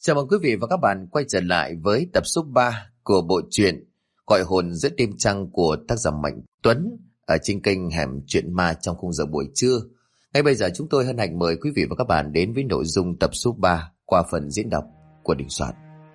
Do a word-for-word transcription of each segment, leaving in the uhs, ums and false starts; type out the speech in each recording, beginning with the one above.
Chào mừng quý vị và các bạn quay trở lại với tập số ba của bộ truyện Gọi hồn giữa đêm trăng của tác giả Mạnh Tuấn ở trên kênh Hẻm Truyện Ma trong khung giờ buổi trưa. Ngay bây giờ chúng tôi hân hạnh mời quý vị và các bạn đến với nội dung tập số ba qua phần diễn đọc của Đình Soạn.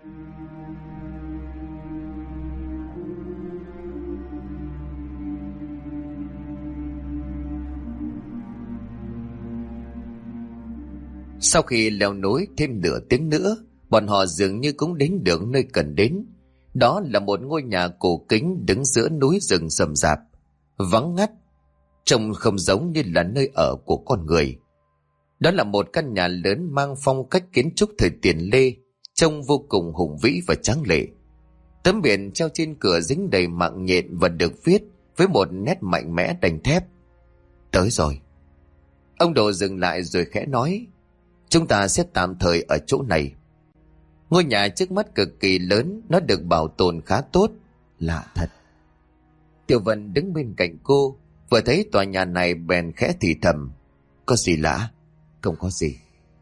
Sau khi leo núi thêm nửa tiếng nữa, bọn họ dường như cũng đến được nơi cần đến. Đó là một ngôi nhà cổ kính đứng giữa núi rừng rậm rạp, vắng ngắt, trông không giống như là nơi ở của con người. Đó là một căn nhà lớn mang phong cách kiến trúc thời tiền Lê, trông vô cùng hùng vĩ và tráng lệ. Tấm biển treo trên cửa dính đầy mạng nhện và được viết với một nét mạnh mẽ đanh thép: tới rồi. Ông Đồ dừng lại rồi khẽ nói: chúng ta sẽ tạm thời ở chỗ này. Ngôi nhà trước mắt cực kỳ lớn, nó được bảo tồn khá tốt. Lạ thật. Tiểu Vân đứng bên cạnh cô, vừa thấy tòa nhà này bèn khẽ thì thầm: có gì lạ? Không có gì.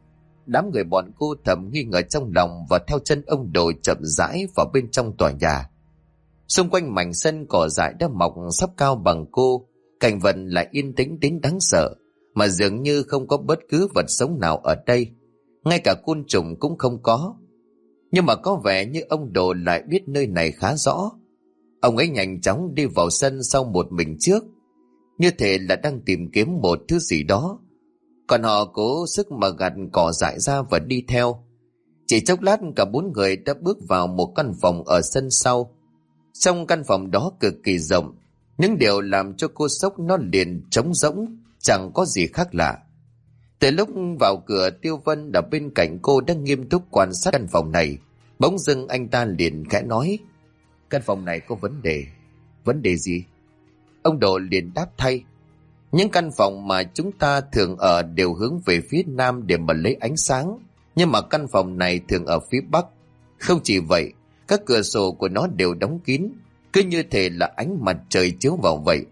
Đám người bọn cô thầm nghi ngờ trong lòng và theo chân ông Đồ chậm rãi vào bên trong tòa nhà. Xung quanh mảnh sân cỏ dại đã mọc sắp cao bằng cô, cảnh vật lại yên tĩnh đến đáng sợ, mà dường như không có bất cứ vật sống nào ở đây, ngay cả côn trùng cũng không có. Nhưng mà có vẻ như ông Đồ lại biết nơi này khá rõ. Ông ấy nhanh chóng đi vào sân sau một mình trước, như thể là đang tìm kiếm một thứ gì đó. Còn họ cố sức mà gạt cỏ dại ra và đi theo. Chỉ chốc lát cả bốn người đã bước vào một căn phòng ở sân sau. Trong căn phòng đó cực kỳ rộng, những điều làm cho cô sốc nó liền trống rỗng, chẳng có gì khác lạ. Từ lúc vào cửa, Tiêu Vân ở bên cạnh cô đang nghiêm túc quan sát căn phòng này. Bỗng dưng anh ta liền khẽ nói: căn phòng này có vấn đề. Vấn đề gì? Ông Đồ liền đáp thay: những căn phòng mà chúng ta thường ở đều hướng về phía nam để mà lấy ánh sáng, nhưng mà căn phòng này thường ở phía bắc. Không chỉ vậy, các cửa sổ của nó đều đóng kín, cứ như thể là ánh mặt trời chiếu vào vậy.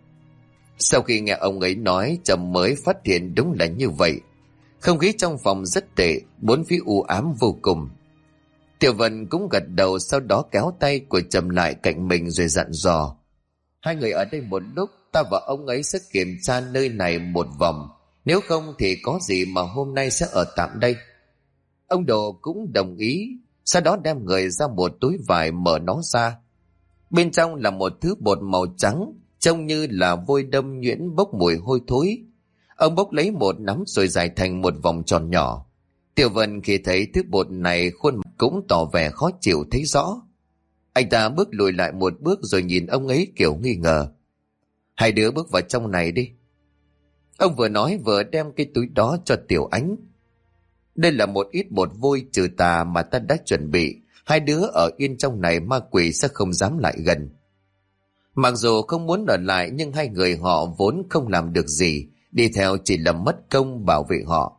Sau khi nghe ông ấy nói, Trầm mới phát hiện đúng là như vậy. Không khí trong phòng rất tệ, bốn phía u ám vô cùng. Tiểu Vân cũng gật đầu, sau đó kéo tay của Trầm lại cạnh mình rồi dặn dò: hai người ở đây một lúc, ta và ông ấy sẽ kiểm tra nơi này một vòng. Nếu không thì có gì mà hôm nay sẽ ở tạm đây. Ông Đồ cũng đồng ý, sau đó đem người ra một túi vải, mở nó ra. Bên trong là một thứ bột màu trắng, trông như là vôi đâm nhuyễn bốc mùi hôi thối. Ông bốc lấy một nắm rồi giải thành một vòng tròn nhỏ. Tiểu Vân khi thấy thứ bột này, khuôn mặt cũng tỏ vẻ khó chịu thấy rõ. Anh ta bước lùi lại một bước rồi nhìn ông ấy kiểu nghi ngờ: hai đứa bước vào trong này đi. Ông vừa nói vừa đem cái túi đó cho Tiểu Ánh. Đây là một ít bột vôi trừ tà mà ta đã chuẩn bị. Hai đứa ở yên trong này, ma quỷ sẽ không dám lại gần. Mặc dù không muốn ở lại, nhưng hai người họ vốn không làm được gì, đi theo chỉ là mất công bảo vệ họ.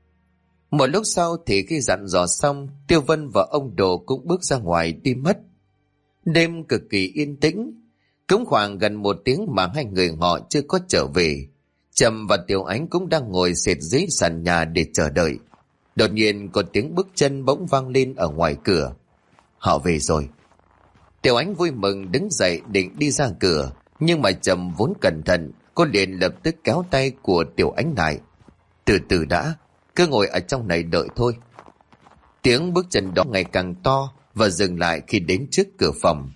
Một lúc sau thì khi dặn dò xong, Tiêu Vân và ông Đồ cũng bước ra ngoài đi mất. Đêm cực kỳ yên tĩnh, cũng khoảng gần một tiếng mà hai người họ chưa có trở về. Trầm và Tiểu Ánh cũng đang ngồi xệt dưới sàn nhà để chờ đợi. Đột nhiên có tiếng bước chân bỗng vang lên ở ngoài cửa. Họ về rồi. Tiểu Ánh vui mừng đứng dậy định đi ra cửa, nhưng mà Trầm vốn cẩn thận, cô liền lập tức kéo tay của Tiểu Ánh lại: từ từ đã, cứ ngồi ở trong này đợi thôi. Tiếng bước chân đó ngày càng to và dừng lại khi đến trước cửa phòng.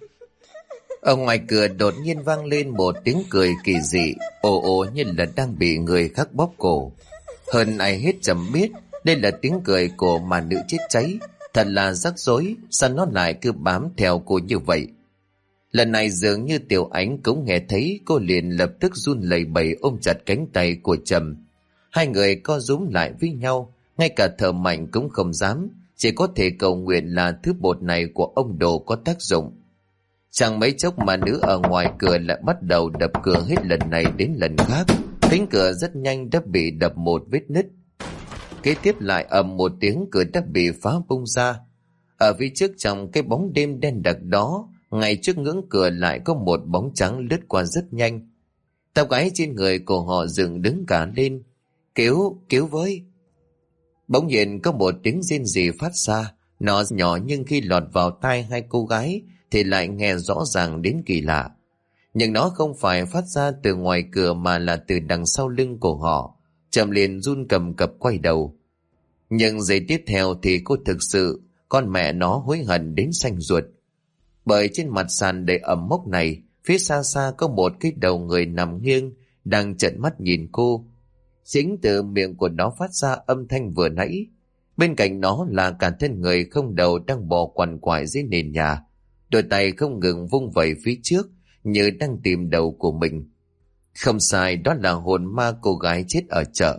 Ở ngoài cửa đột nhiên vang lên một tiếng cười kỳ dị, ồ ồ như là đang bị người khác bóp cổ. Hơn ai hết Trầm biết đây là tiếng cười của mà nữ chết cháy. Thật là rắc rối, sao nó lại cứ bám theo cô như vậy? Lần này dường như Tiểu Ánh cũng nghe thấy, cô liền lập tức run lẩy bẩy ôm chặt cánh tay của Trầm. Hai người co rúm lại với nhau, ngay cả thở mạnh cũng không dám, chỉ có thể cầu nguyện là thứ bột này của ông Đồ có tác dụng. Chẳng mấy chốc mà nữ ở ngoài cửa lại bắt đầu đập cửa hết lần này đến lần khác. Cánh cửa rất nhanh đã bị đập một vết nứt. Kế tiếp lại ầm một tiếng, cửa đã bị phá bung ra. Ở phía trước trong cái bóng đêm đen đặc đó, ngay trước ngưỡng cửa lại có một bóng trắng lướt qua rất nhanh. Tóc gáy trên người của họ dựng đứng cả lên. Cứu, cứu với! Bỗng nhiên có một tiếng rên rỉ phát ra, Nó nhỏ nhưng khi lọt vào tai hai cô gái thì lại nghe rõ ràng đến kỳ lạ. Nhưng nó không phải phát ra từ ngoài cửa mà là từ đằng sau lưng của họ. Trầm liền run cầm cập quay đầu. Nhưng giây tiếp theo thì cô thực sự, con mẹ nó hối hận đến xanh ruột. Bởi trên mặt sàn đầy ẩm mốc này, phía xa xa có một cái đầu người nằm nghiêng, đang trợn mắt nhìn cô. Chính từ miệng của nó phát ra âm thanh vừa nãy. Bên cạnh nó là cả thân người không đầu đang bò quằn quại dưới nền nhà. Đôi tay không ngừng vung vẩy phía trước, như đang tìm đầu của mình. Không sai, đó là hồn ma cô gái chết ở chợ.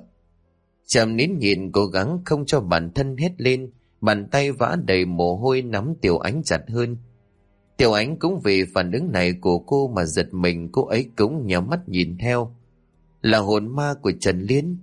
Trầm nín nhịn cố gắng không cho bản thân hét lên, bàn tay vã đầy mồ hôi nắm Tiểu Ánh chặt hơn. Tiểu Ánh cũng vì phản ứng này của cô mà giật mình, cô ấy cũng nhắm mắt nhìn theo. Là hồn ma của Trần Liên.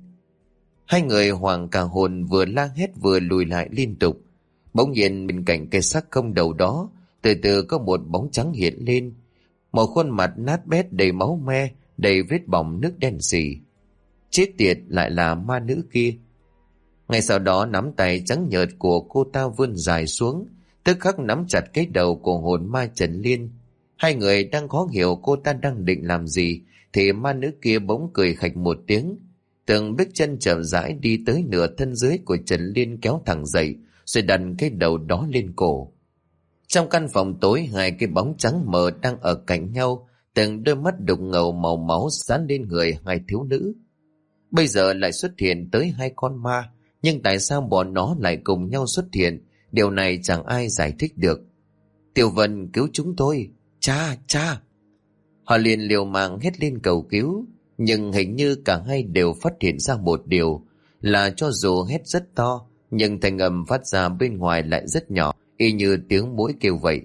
Hai người hoảng cả hồn, vừa la hét vừa lùi lại liên tục. Bỗng nhiên bên cạnh cây xác không đầu đó, từ từ có một bóng trắng hiện lên. Một khuôn mặt nát bét đầy máu me, đầy vết bỏng nước đen sì. Chết tiệt, lại là ma nữ kia. Ngay sau đó nắm tay trắng nhợt của cô ta vươn dài xuống, tức khắc nắm chặt cái đầu của hồn ma Trần Liên. Hai người đang khó hiểu cô ta đang định làm gì, thì ma nữ kia bỗng cười khạch một tiếng. Từng bước chân chậm rãi đi tới nửa thân dưới của Trần Liên, kéo thẳng dậy, rồi đặt cái đầu đó lên cổ. Trong căn phòng tối, hai cái bóng trắng mờ đang ở cạnh nhau, từng đôi mắt đục ngầu màu máu dán lên người hai thiếu nữ. Bây giờ lại xuất hiện tới hai con ma, nhưng tại sao bọn nó lại cùng nhau xuất hiện? Điều này chẳng ai giải thích được. Tiểu Vân, cứu chúng tôi! Cha, cha! Họ liền liều mạng hét lên cầu cứu, nhưng hình như cả hai đều phát hiện ra một điều, là cho dù hét rất to, nhưng thanh âm phát ra bên ngoài lại rất nhỏ, y như tiếng muỗi kêu vậy.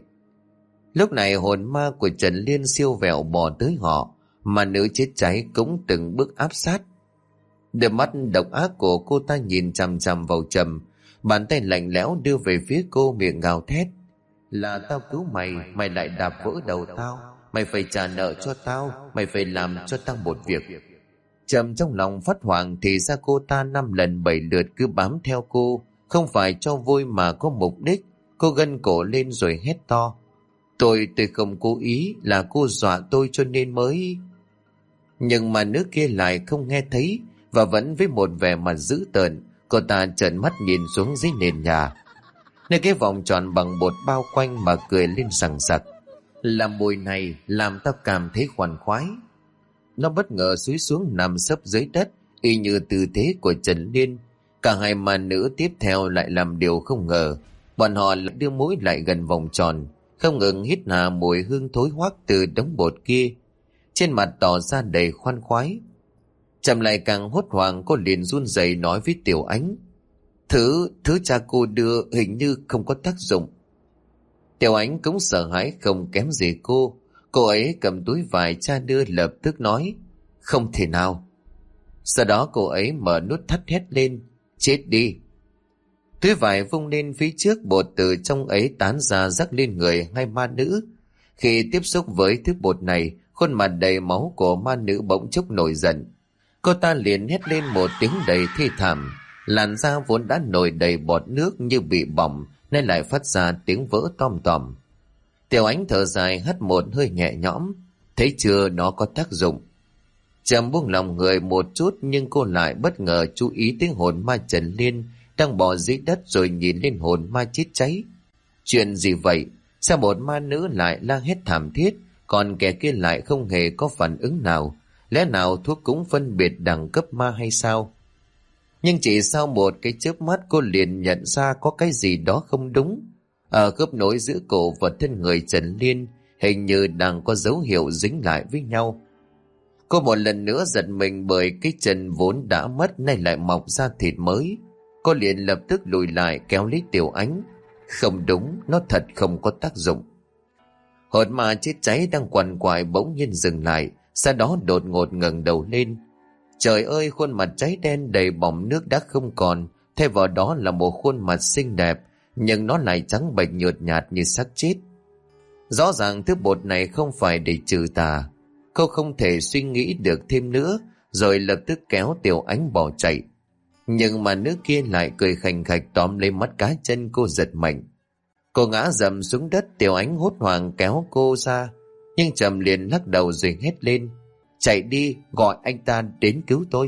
Lúc này hồn ma của Trần Liên siêu vẹo bò tới họ, mà nữ chết cháy cũng từng bước áp sát. Đôi mắt độc ác của cô ta nhìn chằm chằm vào Trầm, bàn tay lạnh lẽo đưa về phía cô, miệng gào thét. Là tao cứu mày, mày lại đạp vỡ đầu tao, mày phải trả nợ cho tao, mày phải làm cho tao một việc. Trầm trong lòng phát hoảng, thì ra cô ta năm lần bảy lượt cứ bám theo cô, không phải cho vui mà có mục đích. Cô gân cổ lên rồi hét to. Tôi, tôi không cố ý, là cô dọa tôi cho nên mới... Nhưng mà nữ kia lại không nghe thấy, và vẫn với một vẻ mặt dữ tợn, cô ta trợn mắt nhìn xuống dưới nền nhà, nơi cái vòng tròn bằng bột bao quanh, mà cười lên sằng sặc. Làm mùi này làm tao cảm thấy khoan khoái. Nó bất ngờ xúi xuống nằm sấp dưới đất, y như tư thế của Trần Liên. Cả hai ma nữ tiếp theo lại làm điều không ngờ. Bọn họ lại đưa mũi lại gần vòng tròn, không ngừng hít hà mùi hương thối hoắc từ đống bột kia, trên mặt tỏ ra đầy khoan khoái. Trầm lại càng hốt hoảng, cô liền run rẩy nói với Tiểu Ánh. Thứ, thứ cha cô đưa hình như không có tác dụng. Tiểu Ánh cũng sợ hãi không kém gì cô. Cô ấy cầm túi vải cha đưa lập tức nói. Không thể nào. Sau đó cô ấy mở nút thắt hét lên. Chết đi. Túi vải vung lên phía trước, bột từ trong ấy tán ra rắc lên người hai ma nữ. Khi tiếp xúc với thứ bột này, khuôn mặt đầy máu của ma nữ bỗng chốc nổi giận. Cô ta liền hét lên một tiếng đầy thê thảm. Làn da vốn đã nổi đầy bọt nước như bị bỏng, nên lại phát ra tiếng vỡ tom tòm. Tiểu Ánh thở dài hắt một hơi nhẹ nhõm. Thấy chưa, nó có tác dụng. Trầm buông lòng người một chút, nhưng cô lại bất ngờ chú ý tới hồn ma Trần Liên đang bò dưới đất, rồi nhìn lên hồn ma chết cháy. Chuyện gì vậy? Sao một ma nữ lại la hét thảm thiết, còn kẻ kia lại không hề có phản ứng nào? Lẽ nào thuốc cũng phân biệt đẳng cấp ma hay sao? Nhưng chỉ sau một cái chớp mắt, cô liền nhận ra có cái gì đó không đúng. Ở khớp nối giữa cổ và thân người Trần Liên hình như đang có dấu hiệu dính lại với nhau. Cô một lần nữa giật mình, bởi cái chân vốn đã mất nay lại mọc ra thịt mới. Cô liền lập tức lùi lại kéo lấy Tiểu Ánh. Không đúng, nó thật không có tác dụng. Hồn ma chết cháy đang quằn quại bỗng nhiên dừng lại, sau đó đột ngột ngẩng đầu lên. Trời ơi, khuôn mặt cháy đen đầy bỏng nước đã không còn, thay vào đó là một khuôn mặt xinh đẹp, nhưng nó lại trắng bệch nhợt nhạt như xác chết. Rõ ràng thứ bột này không phải để trừ tà. Cô không thể suy nghĩ được thêm nữa, rồi lập tức kéo Tiểu Ánh bỏ chạy. Nhưng mà nữ kia lại cười khành khạch tóm lấy mắt cá chân cô giật mạnh. Cô ngã dầm xuống đất. Tiểu Ánh hốt hoảng kéo cô ra, nhưng Trầm liền lắc đầu rồi hét lên: chạy đi, gọi anh ta đến cứu tôi.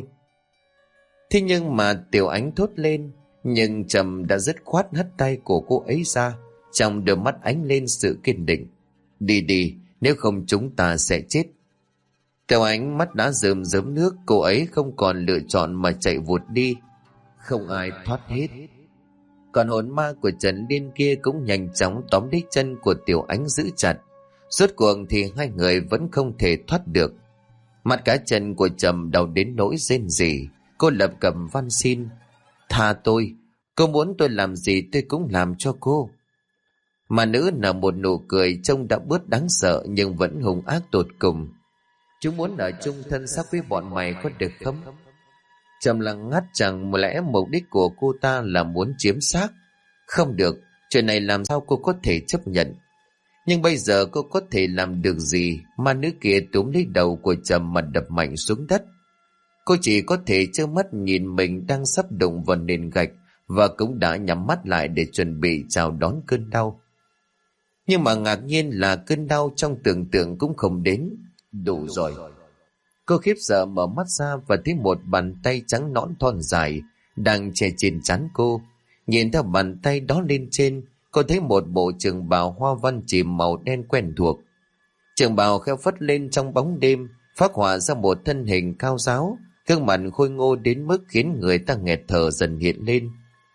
Thế nhưng mà Tiểu Ánh thốt lên, nhưng Trầm đã dứt khoát hất tay của cô ấy ra, trong đôi mắt ánh lên sự kiên định. Đi đi, nếu không chúng ta sẽ chết. Tiểu Ánh mắt đã rơm rớm nước, cô ấy không còn lựa chọn mà chạy vụt đi. Không ai thoát hết. Còn hồn ma của Trần Liên kia cũng nhanh chóng tóm lấy chân của Tiểu Ánh giữ chặt. Rốt cuộc thì hai người vẫn không thể thoát được. Mặt cá chân của Trầm đau đến nỗi rên rỉ. Cô lập cập van xin: tha tôi, cô muốn tôi làm gì tôi cũng làm cho cô. Mà nữ nở một nụ cười trông đã bớt đáng sợ nhưng vẫn hung ác tột cùng. Chúng muốn ở chung thân xác với bọn mày có được không? Trầm lặng ngắt, chẳng lẽ mục đích của cô ta là muốn chiếm xác? Không được, chuyện này làm sao cô có thể chấp nhận? Nhưng bây giờ cô có thể làm được gì? Mà nữ kia túm lấy đầu của Trầm mà đập mạnh xuống đất. Cô chỉ có thể trơ mắt nhìn mình đang sắp đụng vào nền gạch, và cũng đã nhắm mắt lại để chuẩn bị chào đón cơn đau. Nhưng mà ngạc nhiên là cơn đau trong tưởng tượng cũng không đến. Đủ rồi. Cô khiếp sợ mở mắt ra và thấy một bàn tay trắng nõn thon dài đang che trên trán cô. Nhìn theo bàn tay đó lên trên, cô thấy một bộ trường bào hoa văn chìm màu đen quen thuộc. Trường bào kheo phất lên trong bóng đêm, phác họa ra một thân hình cao ráo, gương mặt khôi ngô đến mức khiến người ta nghẹt thở dần hiện lên.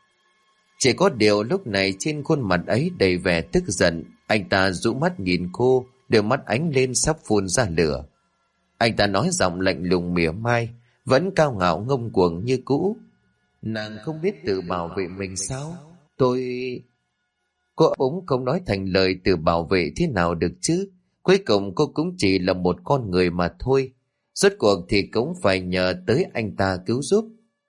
Chỉ có điều lúc này trên khuôn mặt ấy đầy vẻ tức giận. Anh ta rũ mắt nhìn cô, đôi mắt ánh lên sắp phun ra lửa. Anh ta nói giọng lạnh lùng mỉa mai, vẫn cao ngạo ngông cuồng như cũ: nàng không biết tự bảo vệ mình sao? Tôi... Cô ống không nói thành lời tự bảo vệ thế nào được chứ. Cuối cùng cô cũng chỉ là một con người mà thôi. Rốt cuộc thì cũng phải nhờ tới anh ta cứu giúp.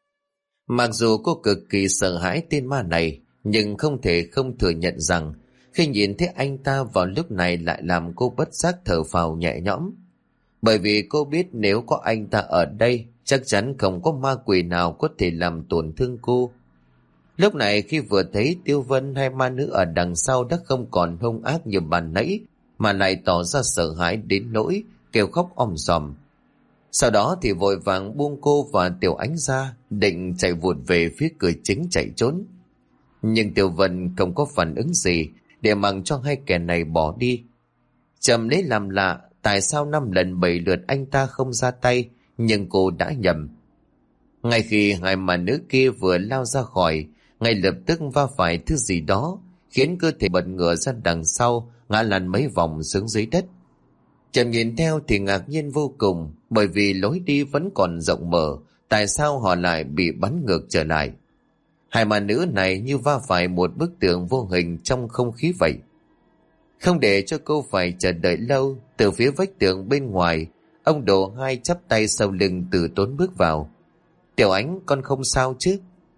Mặc dù cô cực kỳ sợ hãi tên ma này, nhưng không thể không thừa nhận rằng khi nhìn thấy anh ta vào lúc này lại làm cô bất giác thở phào nhẹ nhõm. Bởi vì cô biết nếu có anh ta ở đây, chắc chắn không có ma quỷ nào có thể làm tổn thương cô. Lúc này khi vừa thấy Tiêu Vân hay ma nữ ở đằng sau đã không còn hung ác như ban nãy, mà lại tỏ ra sợ hãi đến nỗi kêu khóc om sòm. Sau đó thì vội vàng buông cô và Tiểu Ánh ra, định chạy vụt về phía cửa chính chạy trốn. Nhưng Tiêu Vân không có phản ứng gì, để mặc cho hai kẻ này bỏ đi. Trầm lấy làm lạ, tại sao năm lần bảy lượt anh ta không ra tay, nhưng cô đã nhầm. Ngay khi hai mà nữ kia vừa lao ra khỏi, ngay lập tức va phải thứ gì đó, khiến cơ thể bật ngửa ra đằng sau, ngã lăn mấy vòng xuống dưới đất. Trầm nhìn theo thì ngạc nhiên vô cùng, bởi vì lối đi vẫn còn rộng mở, tại sao họ lại bị bắn ngược trở lại? Hai ma nữ này như va phải một bức tường vô hình trong không khí vậy. Không để cho cô phải chờ đợi lâu, từ phía vách tường bên ngoài, ông Đồ Hai chắp tay sau lưng từ tốn bước vào. Tiểu Ánh, con không sao chứ?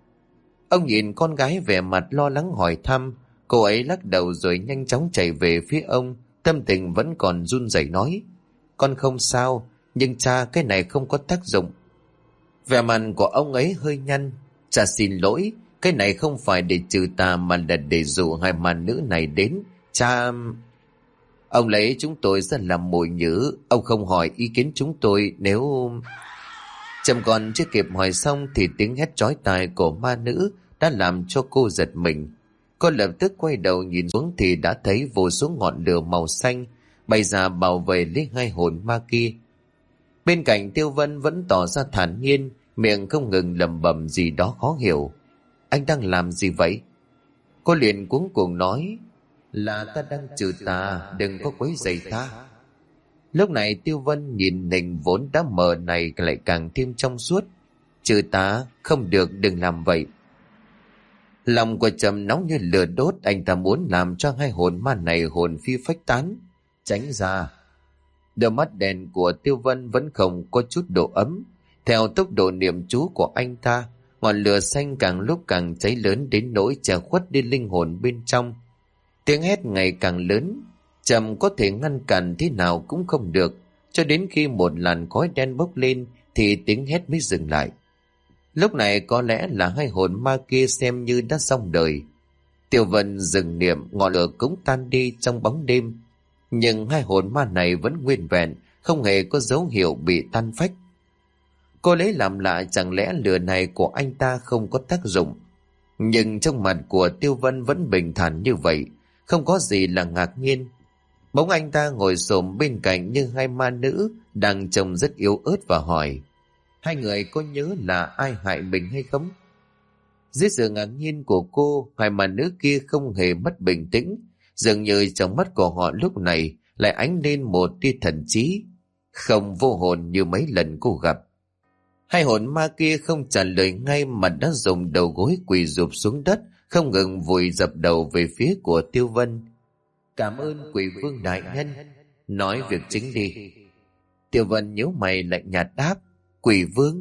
Ông nhìn con gái vẻ mặt lo lắng hỏi thăm, cô ấy lắc đầu rồi nhanh chóng chạy về phía ông, tâm tình vẫn còn run rẩy nói: con không sao, nhưng cha, cái này không có tác dụng. Vẻ mặt của ông ấy hơi nhăn: cha xin lỗi, cái này không phải để trừ tà mà là để dụ hai ma nữ này đến. Cha... Ông lấy chúng tôi ra làm mồi nhử, ông không hỏi ý kiến chúng tôi nếu... Trầm còn chưa kịp hỏi xong thì tiếng hét chói tai của ma nữ đã làm cho cô giật mình. Cô lập tức quay đầu nhìn xuống thì đã thấy vô số ngọn lửa màu xanh bay ra bảo vệ lấy hai hồn ma kia. Bên cạnh Tiêu Vân vẫn tỏ ra thản nhiên, miệng không ngừng lẩm bẩm gì đó khó hiểu. Anh đang làm gì vậy? Cô liền cuống cuồng nói: là ta đang trừ tà, đừng có quấy rầy ta. Lúc này Tiêu Vân nhìn hình vốn đã mờ này lại càng thêm trong suốt. Trừ tà? Không được, đừng làm vậy. Lòng của Trầm nóng như lửa đốt, anh ta muốn làm cho hai hồn ma này hồn phi phách tán. Tránh ra. Đôi mắt đèn của Tiêu Vân vẫn không có chút độ ấm. Theo tốc độ niệm chú của anh ta, ngọn lửa xanh càng lúc càng cháy lớn đến nỗi che khuất đi linh hồn bên trong. Tiếng hét ngày càng lớn, Trầm có thể ngăn cản thế nào cũng không được, cho đến khi một làn khói đen bốc lên thì tiếng hét mới dừng lại. Lúc này có lẽ là hai hồn ma kia xem như đã xong đời. Tiêu Vân dừng niệm, ngọn lửa cũng tan đi trong bóng đêm. Nhưng hai hồn ma này vẫn nguyên vẹn, không hề có dấu hiệu bị tan phách. Cô lấy làm lạ, chẳng lẽ lửa này của anh ta không có tác dụng. Nhưng trong mặt của Tiêu Vân vẫn bình thản như vậy, không có gì là ngạc nhiên. Bỗng anh ta ngồi xổm bên cạnh như hai ma nữ đang trông rất yếu ớt và hỏi: hai người có nhớ là ai hại mình hay không? Dưới sự ngạc nhiên của cô, hai ma nữ kia không hề mất bình tĩnh, dường như trong mắt của họ lúc này lại ánh lên một tia thần trí, không vô hồn như mấy lần cô gặp. Hai hồn ma kia không trả lời ngay mà đã dùng đầu gối quỳ rụp xuống đất, không ngừng vùi dập đầu về phía của Tiêu Vân. Cảm ơn Quỷ Vương đại nhân, nói việc chính đi. Tiêu Vân nhíu mày lạnh nhạt đáp: Quỷ Vương?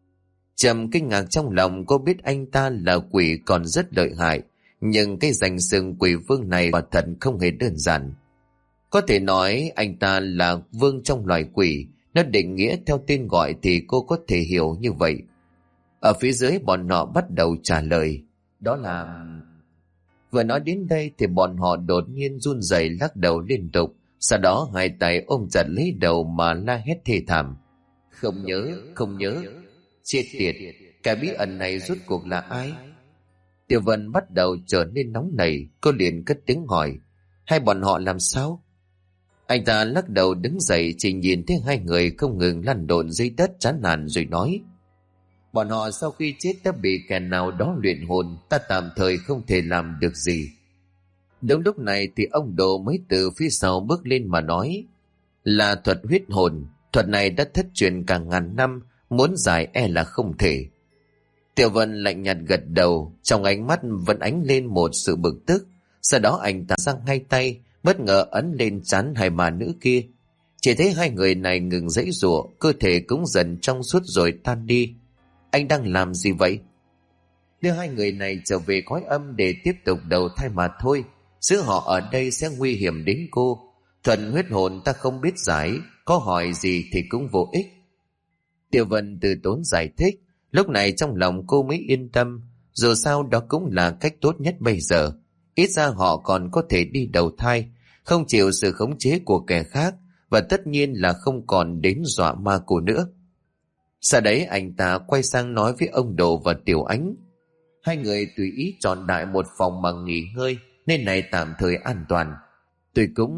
Trầm kinh ngạc trong lòng, cô biết anh ta là quỷ còn rất lợi hại, nhưng cái danh xưng Quỷ Vương này quả thật không hề đơn giản. Có thể nói anh ta là vương trong loài quỷ, nó định nghĩa theo tên gọi thì cô có thể hiểu như vậy. Ở phía dưới bọn họ bắt đầu trả lời, đó là... Vừa nói đến đây thì bọn họ đột nhiên run rẩy lắc đầu liên tục, sau đó hai tay ôm chặt lấy đầu mà la hét thê thảm: Không nhớ, không nhớ, chết tiệt, cái bí ẩn này rốt cuộc là ai? Tiêu Vân bắt đầu trở nên nóng nảy, cô liền cất tiếng hỏi: hai bọn họ làm sao? Anh ta lắc đầu đứng dậy, chỉ nhìn thấy hai người không ngừng lăn lộn dưới đất chán nản rồi nói: bọn họ sau khi chết đã bị kẻ nào đó luyện hồn, ta tạm thời không thể làm được gì. Đúng lúc này thì ông Đồ mới từ phía sau bước lên mà nói: là thuật huyết hồn, thuật này đã thất truyền cả ngàn năm, muốn giải e là không thể. Tiểu Vân lạnh nhạt gật đầu, trong ánh mắt vẫn ánh lên một sự bực tức. Sau đó anh ta giang hai tay, bất ngờ ấn lên trán hai bà nữ kia. Chỉ thấy hai người này ngừng giãy giụa, cơ thể cũng dần trong suốt rồi tan đi. Anh đang làm gì vậy? Đưa hai người này trở về cõi âm để tiếp tục đầu thai mà thôi. Giữ họ ở đây sẽ nguy hiểm đến cô. Thuần huyết hồn ta không biết giải, có hỏi gì thì cũng vô ích. Tiêu Vân từ tốn giải thích. Lúc này trong lòng cô mới yên tâm, dù sao đó cũng là cách tốt nhất bây giờ. Ít ra họ còn có thể đi đầu thai, không chịu sự khống chế của kẻ khác, và tất nhiên là không còn đến dọa ma cô nữa. Sau đấy anh ta quay sang nói với ông Đồ và Tiểu Ánh: hai người tùy ý chọn đại một phòng mà nghỉ ngơi, nên này tạm thời an toàn. Tôi cũng...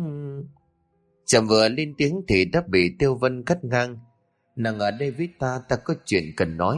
Chẳng vừa lên tiếng thì đã bị Tiêu Vân cắt ngang: nàng ở đây với ta, ta có chuyện cần nói.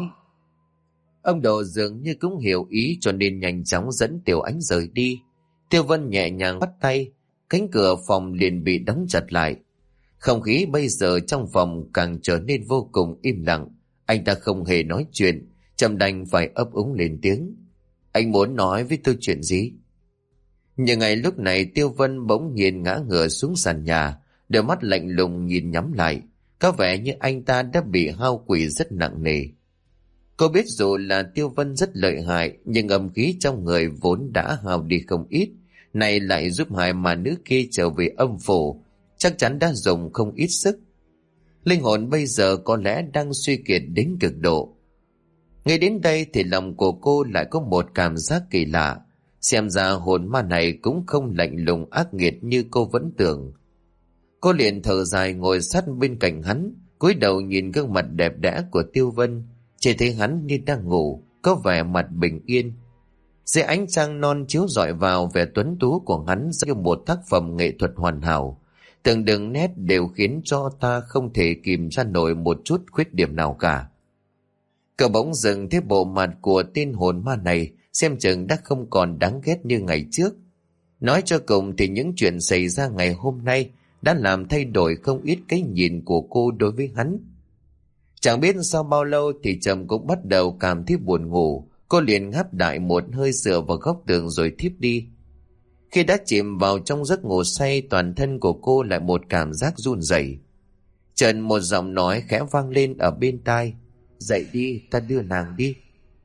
Ông Đồ dường như cũng hiểu ý cho nên nhanh chóng dẫn Tiểu Ánh rời đi. Tiêu Vân nhẹ nhàng bắt tay, cánh cửa phòng liền bị đóng chặt lại. Không khí bây giờ trong phòng càng trở nên vô cùng im lặng. Anh ta không hề nói chuyện, Trầm đành phải ấp úng lên tiếng: anh muốn nói với tôi chuyện gì? Nhưng ngay lúc này Tiêu Vân bỗng nhiên ngã ngửa xuống sàn nhà, đôi mắt lạnh lùng nhìn nhắm lại, có vẻ như anh ta đã bị hao quỷ rất nặng nề. Cô biết dù là Tiêu Vân rất lợi hại, nhưng âm khí trong người vốn đã hao đi không ít, này lại giúp hai mà nữ kia trở về âm phủ, chắc chắn đã dùng không ít sức. Linh hồn bây giờ có lẽ đang suy kiệt đến cực độ. Ngay đến đây thì lòng của cô lại có một cảm giác kỳ lạ. Xem ra hồn ma này cũng không lạnh lùng ác nghiệt như cô vẫn tưởng. Cô liền thở dài ngồi sát bên cạnh hắn, cúi đầu nhìn gương mặt đẹp đẽ của Tiêu Vân. Chỉ thấy hắn như đang ngủ, có vẻ mặt bình yên. Dưới ánh trăng non chiếu rọi vào, vẻ tuấn tú của hắn như một tác phẩm nghệ thuật hoàn hảo. Từng đường nét đều khiến cho ta không thể kìm ra nổi một chút khuyết điểm nào cả. Cậu bỗng dừng thấy bộ mặt của tên hồn ma này xem chừng đã không còn đáng ghét như ngày trước. Nói cho cùng thì những chuyện xảy ra ngày hôm nay đã làm thay đổi không ít cái nhìn của cô đối với hắn. Chẳng biết sau bao lâu thì Trầm cũng bắt đầu cảm thấy buồn ngủ. Cô liền ngáp đại một hơi dựa vào góc tường rồi thiếp đi. Khi đã chìm vào trong giấc ngủ say, toàn thân của cô lại một cảm giác run rẩy. Chợt một giọng nói khẽ vang lên ở bên tai: dậy đi, ta đưa nàng đi.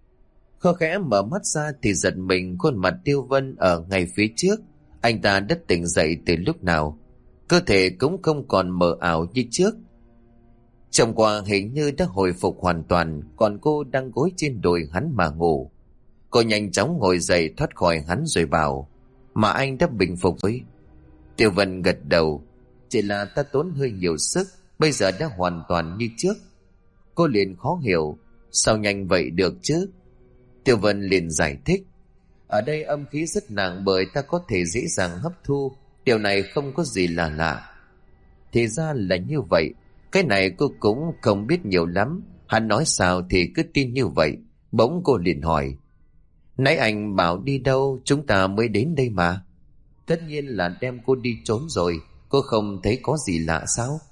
Cô khẽ mở mắt ra thì giật mình, khuôn mặt Tiêu Vân ở ngay phía trước. Anh ta đã tỉnh dậy từ lúc nào, cơ thể cũng không còn mờ ảo như trước. Chồng qua hình như đã hồi phục hoàn toàn, còn cô đang gối trên đùi hắn mà ngủ. Cô nhanh chóng ngồi dậy thoát khỏi hắn rồi bảo: Mà anh đã bình phục với. Tiêu Vân gật đầu: Chỉ là ta tốn hơi nhiều sức, bây giờ đã hoàn toàn như trước. Cô liền khó hiểu: Sao nhanh vậy được chứ? Tiêu Vân liền giải thích: Ở đây âm khí rất nặng, bởi ta có thể dễ dàng hấp thu, điều này không có gì là lạ. Thì ra là như vậy. Cái này cô cũng không biết nhiều lắm, hắn nói sao thì cứ tin như vậy. Bỗng cô liền hỏi: Nãy anh bảo đi đâu, chúng ta mới đến đây mà. Tất nhiên là đem cô đi trốn rồi, cô không thấy có gì lạ sao?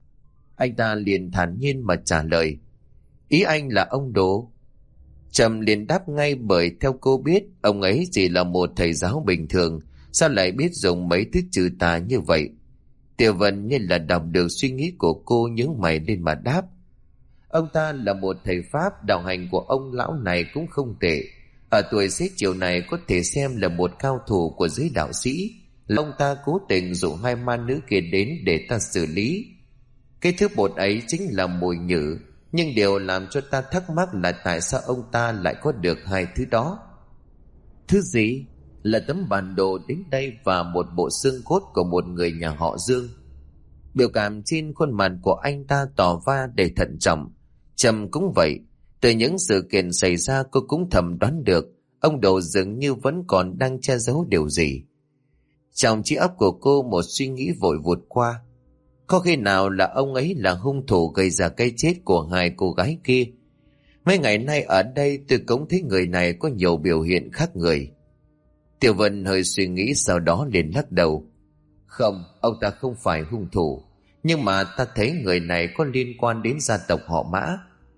Anh ta liền thản nhiên mà trả lời: Ý anh là ông Đồ? Trầm liền đáp ngay, bởi theo cô biết, ông ấy chỉ là một thầy giáo bình thường, sao lại biết dùng mấy thứ trừ tà như vậy? Tiêu Vân như là đọc được suy nghĩ của cô, nhướng mày lên mà đáp: Ông ta là một thầy Pháp, đạo hành của ông lão này cũng không tệ. Ở tuổi xế chiều này có thể xem là một cao thủ của giới đạo sĩ. Là ông ta cố tình dụ hai ma nữ kia đến để ta xử lý. Cái thứ bột ấy chính là mùi nhử, nhưng điều làm cho ta thắc mắc là tại sao ông ta lại có được hai thứ đó. Thứ gì? Là tấm bản đồ đến đây và một bộ xương cốt của một người nhà họ Dương. Biểu cảm trên khuôn mặt của anh ta tỏ ra đầy thận trọng. Trầm cũng vậy. Từ những sự kiện xảy ra, cô cũng thầm đoán được ông Đồ dường như vẫn còn đang che giấu điều gì. Trong trí óc của cô, một suy nghĩ vội vụt qua: có khi nào là ông ấy là hung thủ gây ra cái chết của hai cô gái kia? Mấy ngày nay ở đây tôi cũng thấy người này có nhiều biểu hiện khác người. Tiểu Vân hơi suy nghĩ, sau đó liền lắc đầu: Không, ông ta không phải hung thủ, nhưng mà ta thấy người này có liên quan đến gia tộc họ Mã.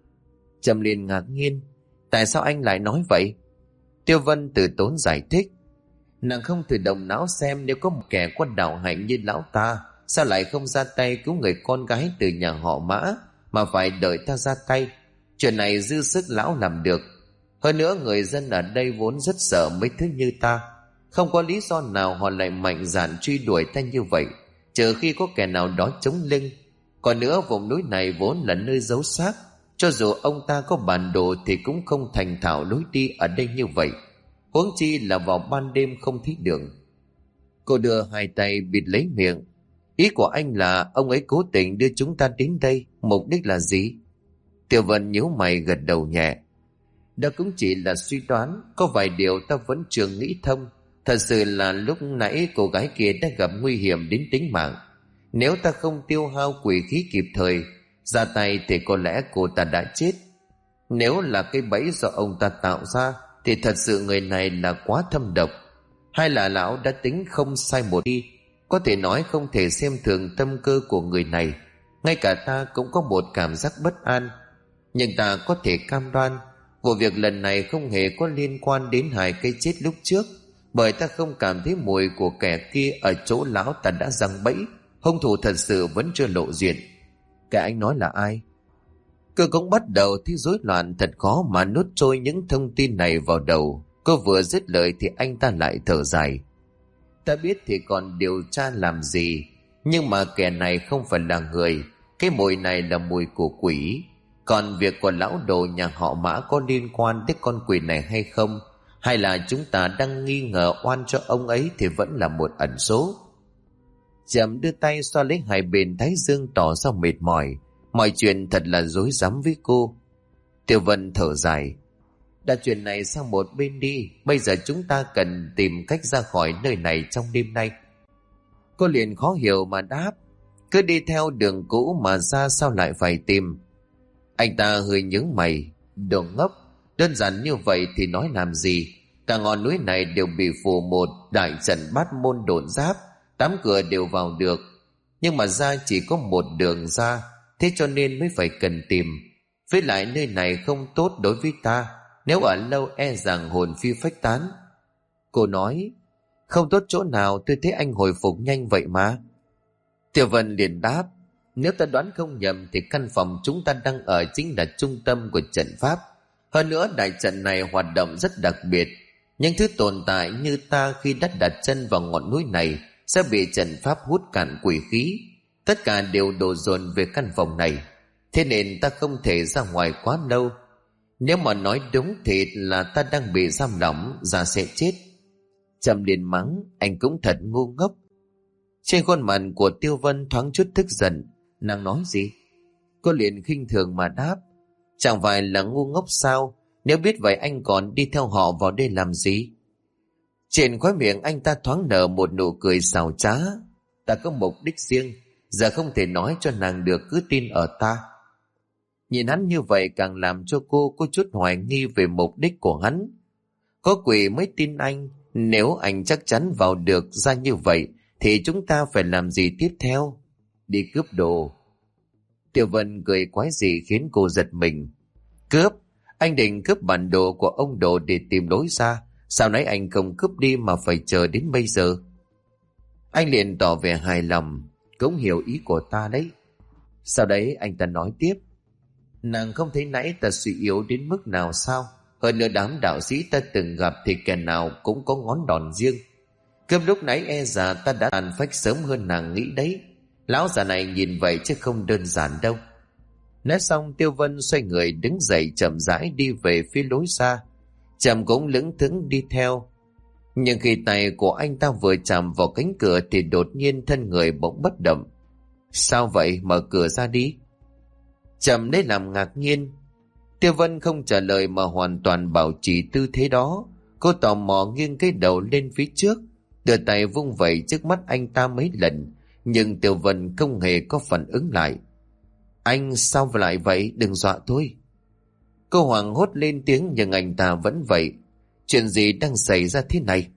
Trầm liền ngạc nhiên: Tại sao anh lại nói vậy? Tiêu Vân từ tốn giải thích: Nàng không thử động não xem, nếu có một kẻ có đạo hạnh như lão ta, sao lại không ra tay cứu người con gái từ nhà họ Mã, mà phải đợi ta ra tay? Chuyện này dư sức lão làm được. Hơn nữa người dân ở đây vốn rất sợ mấy thứ như ta, không có lý do nào họ lại mạnh dạn truy đuổi ta như vậy, trừ khi có kẻ nào đó chống lưng. Còn nữa, vùng núi này vốn là nơi giấu xác, cho dù ông ta có bản đồ thì cũng không thành thạo lối đi ở đây như vậy, huống chi là vào ban đêm không thấy đường. Cô đưa hai tay bịt lấy miệng: Ý của anh là ông ấy cố tình đưa chúng ta đến đây, mục đích là gì? Tiểu Vân nhíu mày gật đầu nhẹ: Đó cũng chỉ là suy đoán, có vài điều ta vẫn chưa nghĩ thông. Thật sự là lúc nãy cô gái kia đã gặp nguy hiểm đến tính mạng. Nếu ta không tiêu hao quỷ khí kịp thời ra tay thì có lẽ cô ta đã chết. Nếu là cái bẫy do ông ta tạo ra thì thật sự người này là quá thâm độc. Hay là lão đã tính không sai một đi? Có thể nói không thể xem thường tâm cơ của người này. Ngay cả ta cũng có một cảm giác bất an. Nhưng ta có thể cam đoan vụ việc lần này không hề có liên quan đến hai cái chết lúc trước, bởi ta không cảm thấy mùi của kẻ kia ở chỗ lão ta đã giăng bẫy. Hung thủ thật sự vẫn chưa lộ diện. Kẻ anh nói là ai? Cô cũng bắt đầu thấy rối loạn, thật khó mà nuốt trôi những thông tin này vào đầu. Cô vừa dứt lời thì anh ta lại thở dài: Ta biết thì còn điều tra làm gì, nhưng mà kẻ này không phải là người. Cái mùi này là mùi của quỷ. Còn việc của lão Đồ nhà họ Mã có liên quan đến con quỷ này hay không, hay là chúng ta đang nghi ngờ oan cho ông ấy, thì vẫn là một ẩn số. Trầm đưa tay xoa lấy hai bên thái dương, tỏ ra mệt mỏi. Mọi chuyện thật là rối rắm với cô. Tiêu Vân thở dài: Đã chuyện này sang một bên đi, bây giờ chúng ta cần tìm cách ra khỏi nơi này trong đêm nay. Cô liền khó hiểu mà đáp: Cứ đi theo đường cũ mà ra sao lại phải tìm? Anh ta hơi nhướng mày: Đồ ngốc, đơn giản như vậy thì nói làm gì? Cả ngọn núi này đều bị phủ một đại trận bát môn độn giáp, tám cửa đều vào được, nhưng mà ra chỉ có một đường ra, thế cho nên mới phải cần tìm. Với lại nơi này không tốt đối với ta, nếu ở lâu e rằng hồn phi phách tán. Cô nói: Không tốt chỗ nào, tôi thấy anh hồi phục nhanh vậy mà. Tiểu Vân liền đáp: Nếu ta đoán không nhầm thì căn phòng chúng ta đang ở chính là trung tâm của trận pháp. Hơn nữa đại trận này hoạt động rất đặc biệt. Những thứ tồn tại như ta khi đã đặt chân vào ngọn núi này sẽ bị trận pháp hút cạn quỷ khí. Tất cả đều đổ dồn về căn phòng này. thế nên ta không thể ra ngoài quá lâu. Nếu mà nói đúng thì là ta đang bị giam lỏng, già sẽ chết. Trầm liền mắng, anh cũng thật ngu ngốc. Trên khuôn mặt của Tiêu Vân thoáng chút tức giận. Nàng nói gì? Cô liền khinh thường mà đáp, chẳng phải là ngu ngốc sao? Nếu biết vậy anh còn đi theo họ vào đây làm gì? Trên khóe miệng anh ta thoáng nở một nụ cười xảo trá. Ta có mục đích riêng, giờ không thể nói cho nàng được, cứ tin ở ta. Nhìn hắn như vậy càng làm cho cô có chút hoài nghi về mục đích của hắn. Có quỷ mới tin anh, nếu anh chắc chắn vào được ra như vậy thì chúng ta phải làm gì tiếp theo? Đi cướp đồ. Tiểu Vân cười quái dị khiến cô giật mình. Cướp? Anh định cướp bản đồ của ông Đồ để tìm lối ra, sao nãy anh không cướp đi mà phải chờ đến bây giờ? Anh liền tỏ vẻ hài lòng, cũng hiểu ý của ta đấy. Sau đấy anh ta nói tiếp, nàng không thấy nãy ta suy yếu đến mức nào sao? Hơn nữa đám đạo sĩ ta từng gặp thì kẻ nào cũng có ngón đòn riêng. Cướp lúc nãy e già ta đã tàn phách sớm hơn nàng nghĩ đấy. Lão già này nhìn vậy chứ không đơn giản đâu. Nói xong Tiêu Vân xoay người đứng dậy chậm rãi đi về phía lối xa. Trầm cũng lững thững đi theo. Nhưng khi tay của anh ta vừa chạm vào cánh cửa thì đột nhiên thân người bỗng bất động. Sao vậy? Mở cửa ra đi. Trầm lấy làm ngạc nhiên. Tiêu Vân không trả lời mà hoàn toàn bảo trì tư thế đó. Cô tò mò nghiêng cái đầu lên phía trước, đưa tay vung vẩy trước mắt anh ta mấy lần, nhưng Tiêu Vân không hề có phản ứng lại. Anh sao lại vậy? Đừng dọa tôi. Cô hoảng hốt lên tiếng nhưng anh ta vẫn vậy. Chuyện gì đang xảy ra thế này?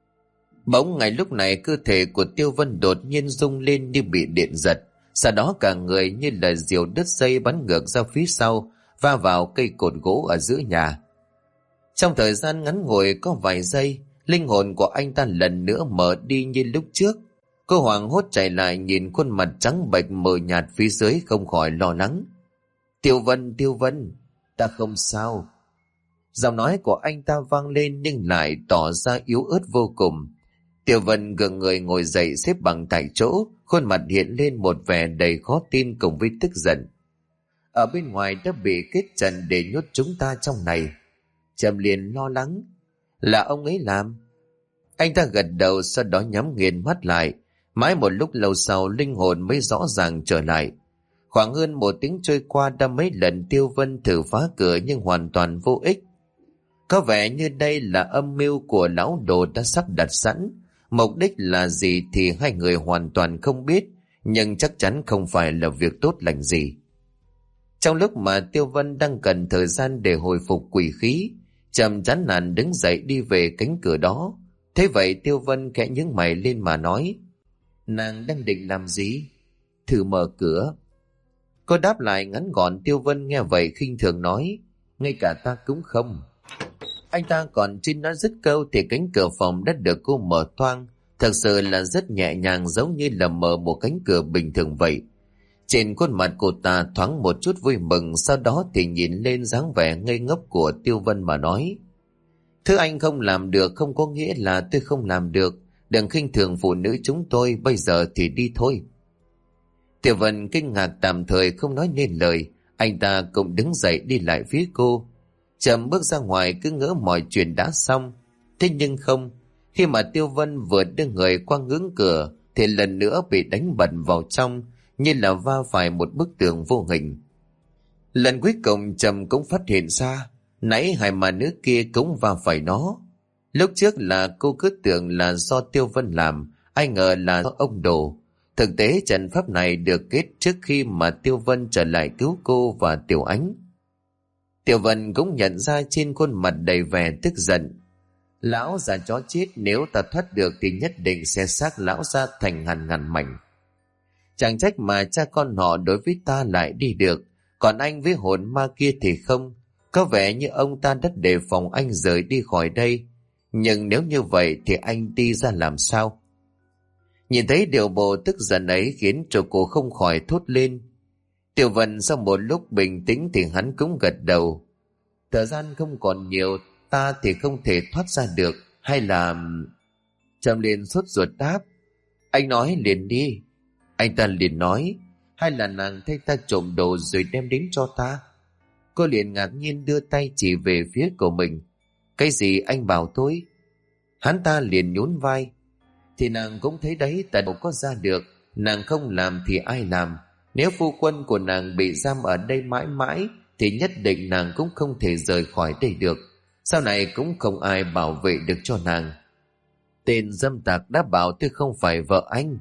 Bỗng ngay lúc này cơ thể của Tiêu Vân đột nhiên rung lên như bị điện giật. Sau đó cả người như là diều đứt dây bắn ngược ra phía sau, va vào cây cột gỗ ở giữa nhà. Trong thời gian ngắn ngủi có vài giây, linh hồn của anh ta lần nữa mở đi như lúc trước. Cô hoảng hốt chạy lại nhìn khuôn mặt trắng bệch mờ nhạt phía dưới không khỏi lo lắng. Tiêu Vân, Tiêu Vân, ta không sao. Giọng nói của anh ta vang lên nhưng lại tỏ ra yếu ớt vô cùng. Tiêu Vân gượng người ngồi dậy xếp bằng tại chỗ, khuôn mặt hiện lên một vẻ đầy khó tin cùng với tức giận. Ở bên ngoài đã bị kết trận để nhốt chúng ta trong này. Trầm liền lo lắng. Là ông ấy làm. Anh ta gật đầu sau đó nhắm nghiền mắt lại. Mãi một lúc lâu sau linh hồn mới rõ ràng trở lại. Khoảng hơn một tiếng trôi qua đã mấy lần Tiêu Vân thử phá cửa nhưng hoàn toàn vô ích. Có vẻ như đây là âm mưu của lão Đồ đã sắp đặt sẵn. Mục đích là gì thì hai người hoàn toàn không biết, nhưng chắc chắn không phải là việc tốt lành gì. Trong lúc mà Tiêu Vân đang cần thời gian để hồi phục quỷ khí, Trầm chán nản đứng dậy đi về cánh cửa đó. Thế vậy Tiêu Vân khẽ nhướng mày lên mà nói, nàng đang định làm gì? Thử mở cửa. Cô đáp lại ngắn gọn. Tiêu Vân nghe vậy khinh thường nói, ngay cả ta cũng không. Anh ta còn chưa nói dứt câu thì cánh cửa phòng đã được cô mở toang. Thật sự là rất nhẹ nhàng, giống như là mở một cánh cửa bình thường vậy. Trên khuôn mặt cô ta thoáng một chút vui mừng, sau đó thì nhìn lên dáng vẻ ngây ngốc của Tiêu Vân mà nói, thứ anh không làm được không có nghĩa là tôi không làm được. Đừng khinh thường phụ nữ chúng tôi, bây giờ thì đi thôi. Tiêu Vân kinh ngạc tạm thời không nói nên lời. Anh ta cũng đứng dậy đi lại phía cô. Trầm bước ra ngoài cứ ngỡ mọi chuyện đã xong. Thế nhưng không. Khi mà Tiêu Vân vừa đưa người qua ngưỡng cửa thì lần nữa bị đánh bật vào trong, như là va phải một bức tường vô hình. Lần cuối cùng Trầm cũng phát hiện ra nãy hai mà nữ kia cũng va phải nó. Lúc trước là cô cứ tưởng là do Tiêu Vân làm, ai ngờ là do ông Đồ. Thực tế trận pháp này được kết trước khi mà Tiêu Vân trở lại cứu cô và Tiểu Ánh. Tiểu Vân cũng nhận ra trên khuôn mặt đầy vẻ tức giận. Lão già chó chết, nếu ta thoát được thì nhất định sẽ xác lão ra thành ngàn ngàn mảnh. Chẳng trách mà cha con họ đối với ta lại đi được, còn anh với hồn ma kia thì không. Có vẻ như ông ta đã đề phòng anh rời đi khỏi đây. Nhưng nếu như vậy thì anh đi ra làm sao? Nhìn thấy điều bộ tức giận ấy khiến cho cô không khỏi thốt lên. Tiểu Vân sau một lúc bình tĩnh thì hắn cũng gật đầu. Thời gian không còn nhiều, ta thì không thể thoát ra được, hay là... Trầm liền sốt ruột đáp. Anh nói liền đi. Anh ta liền nói, Hay là nàng thay ta trộm đồ rồi đem đến cho ta? Cô liền ngạc nhiên đưa tay chỉ về phía của mình. Cái gì anh bảo tôi? Hắn ta liền nhún vai. Thì nàng cũng thấy đấy, ta đâu có ra được. Nàng không làm thì ai làm? Nếu phu quân của nàng bị giam ở đây mãi mãi thì nhất định nàng cũng không thể rời khỏi đây được. Sau này cũng không ai bảo vệ được cho nàng. Tên dâm tặc đã bảo tôi không phải vợ anh.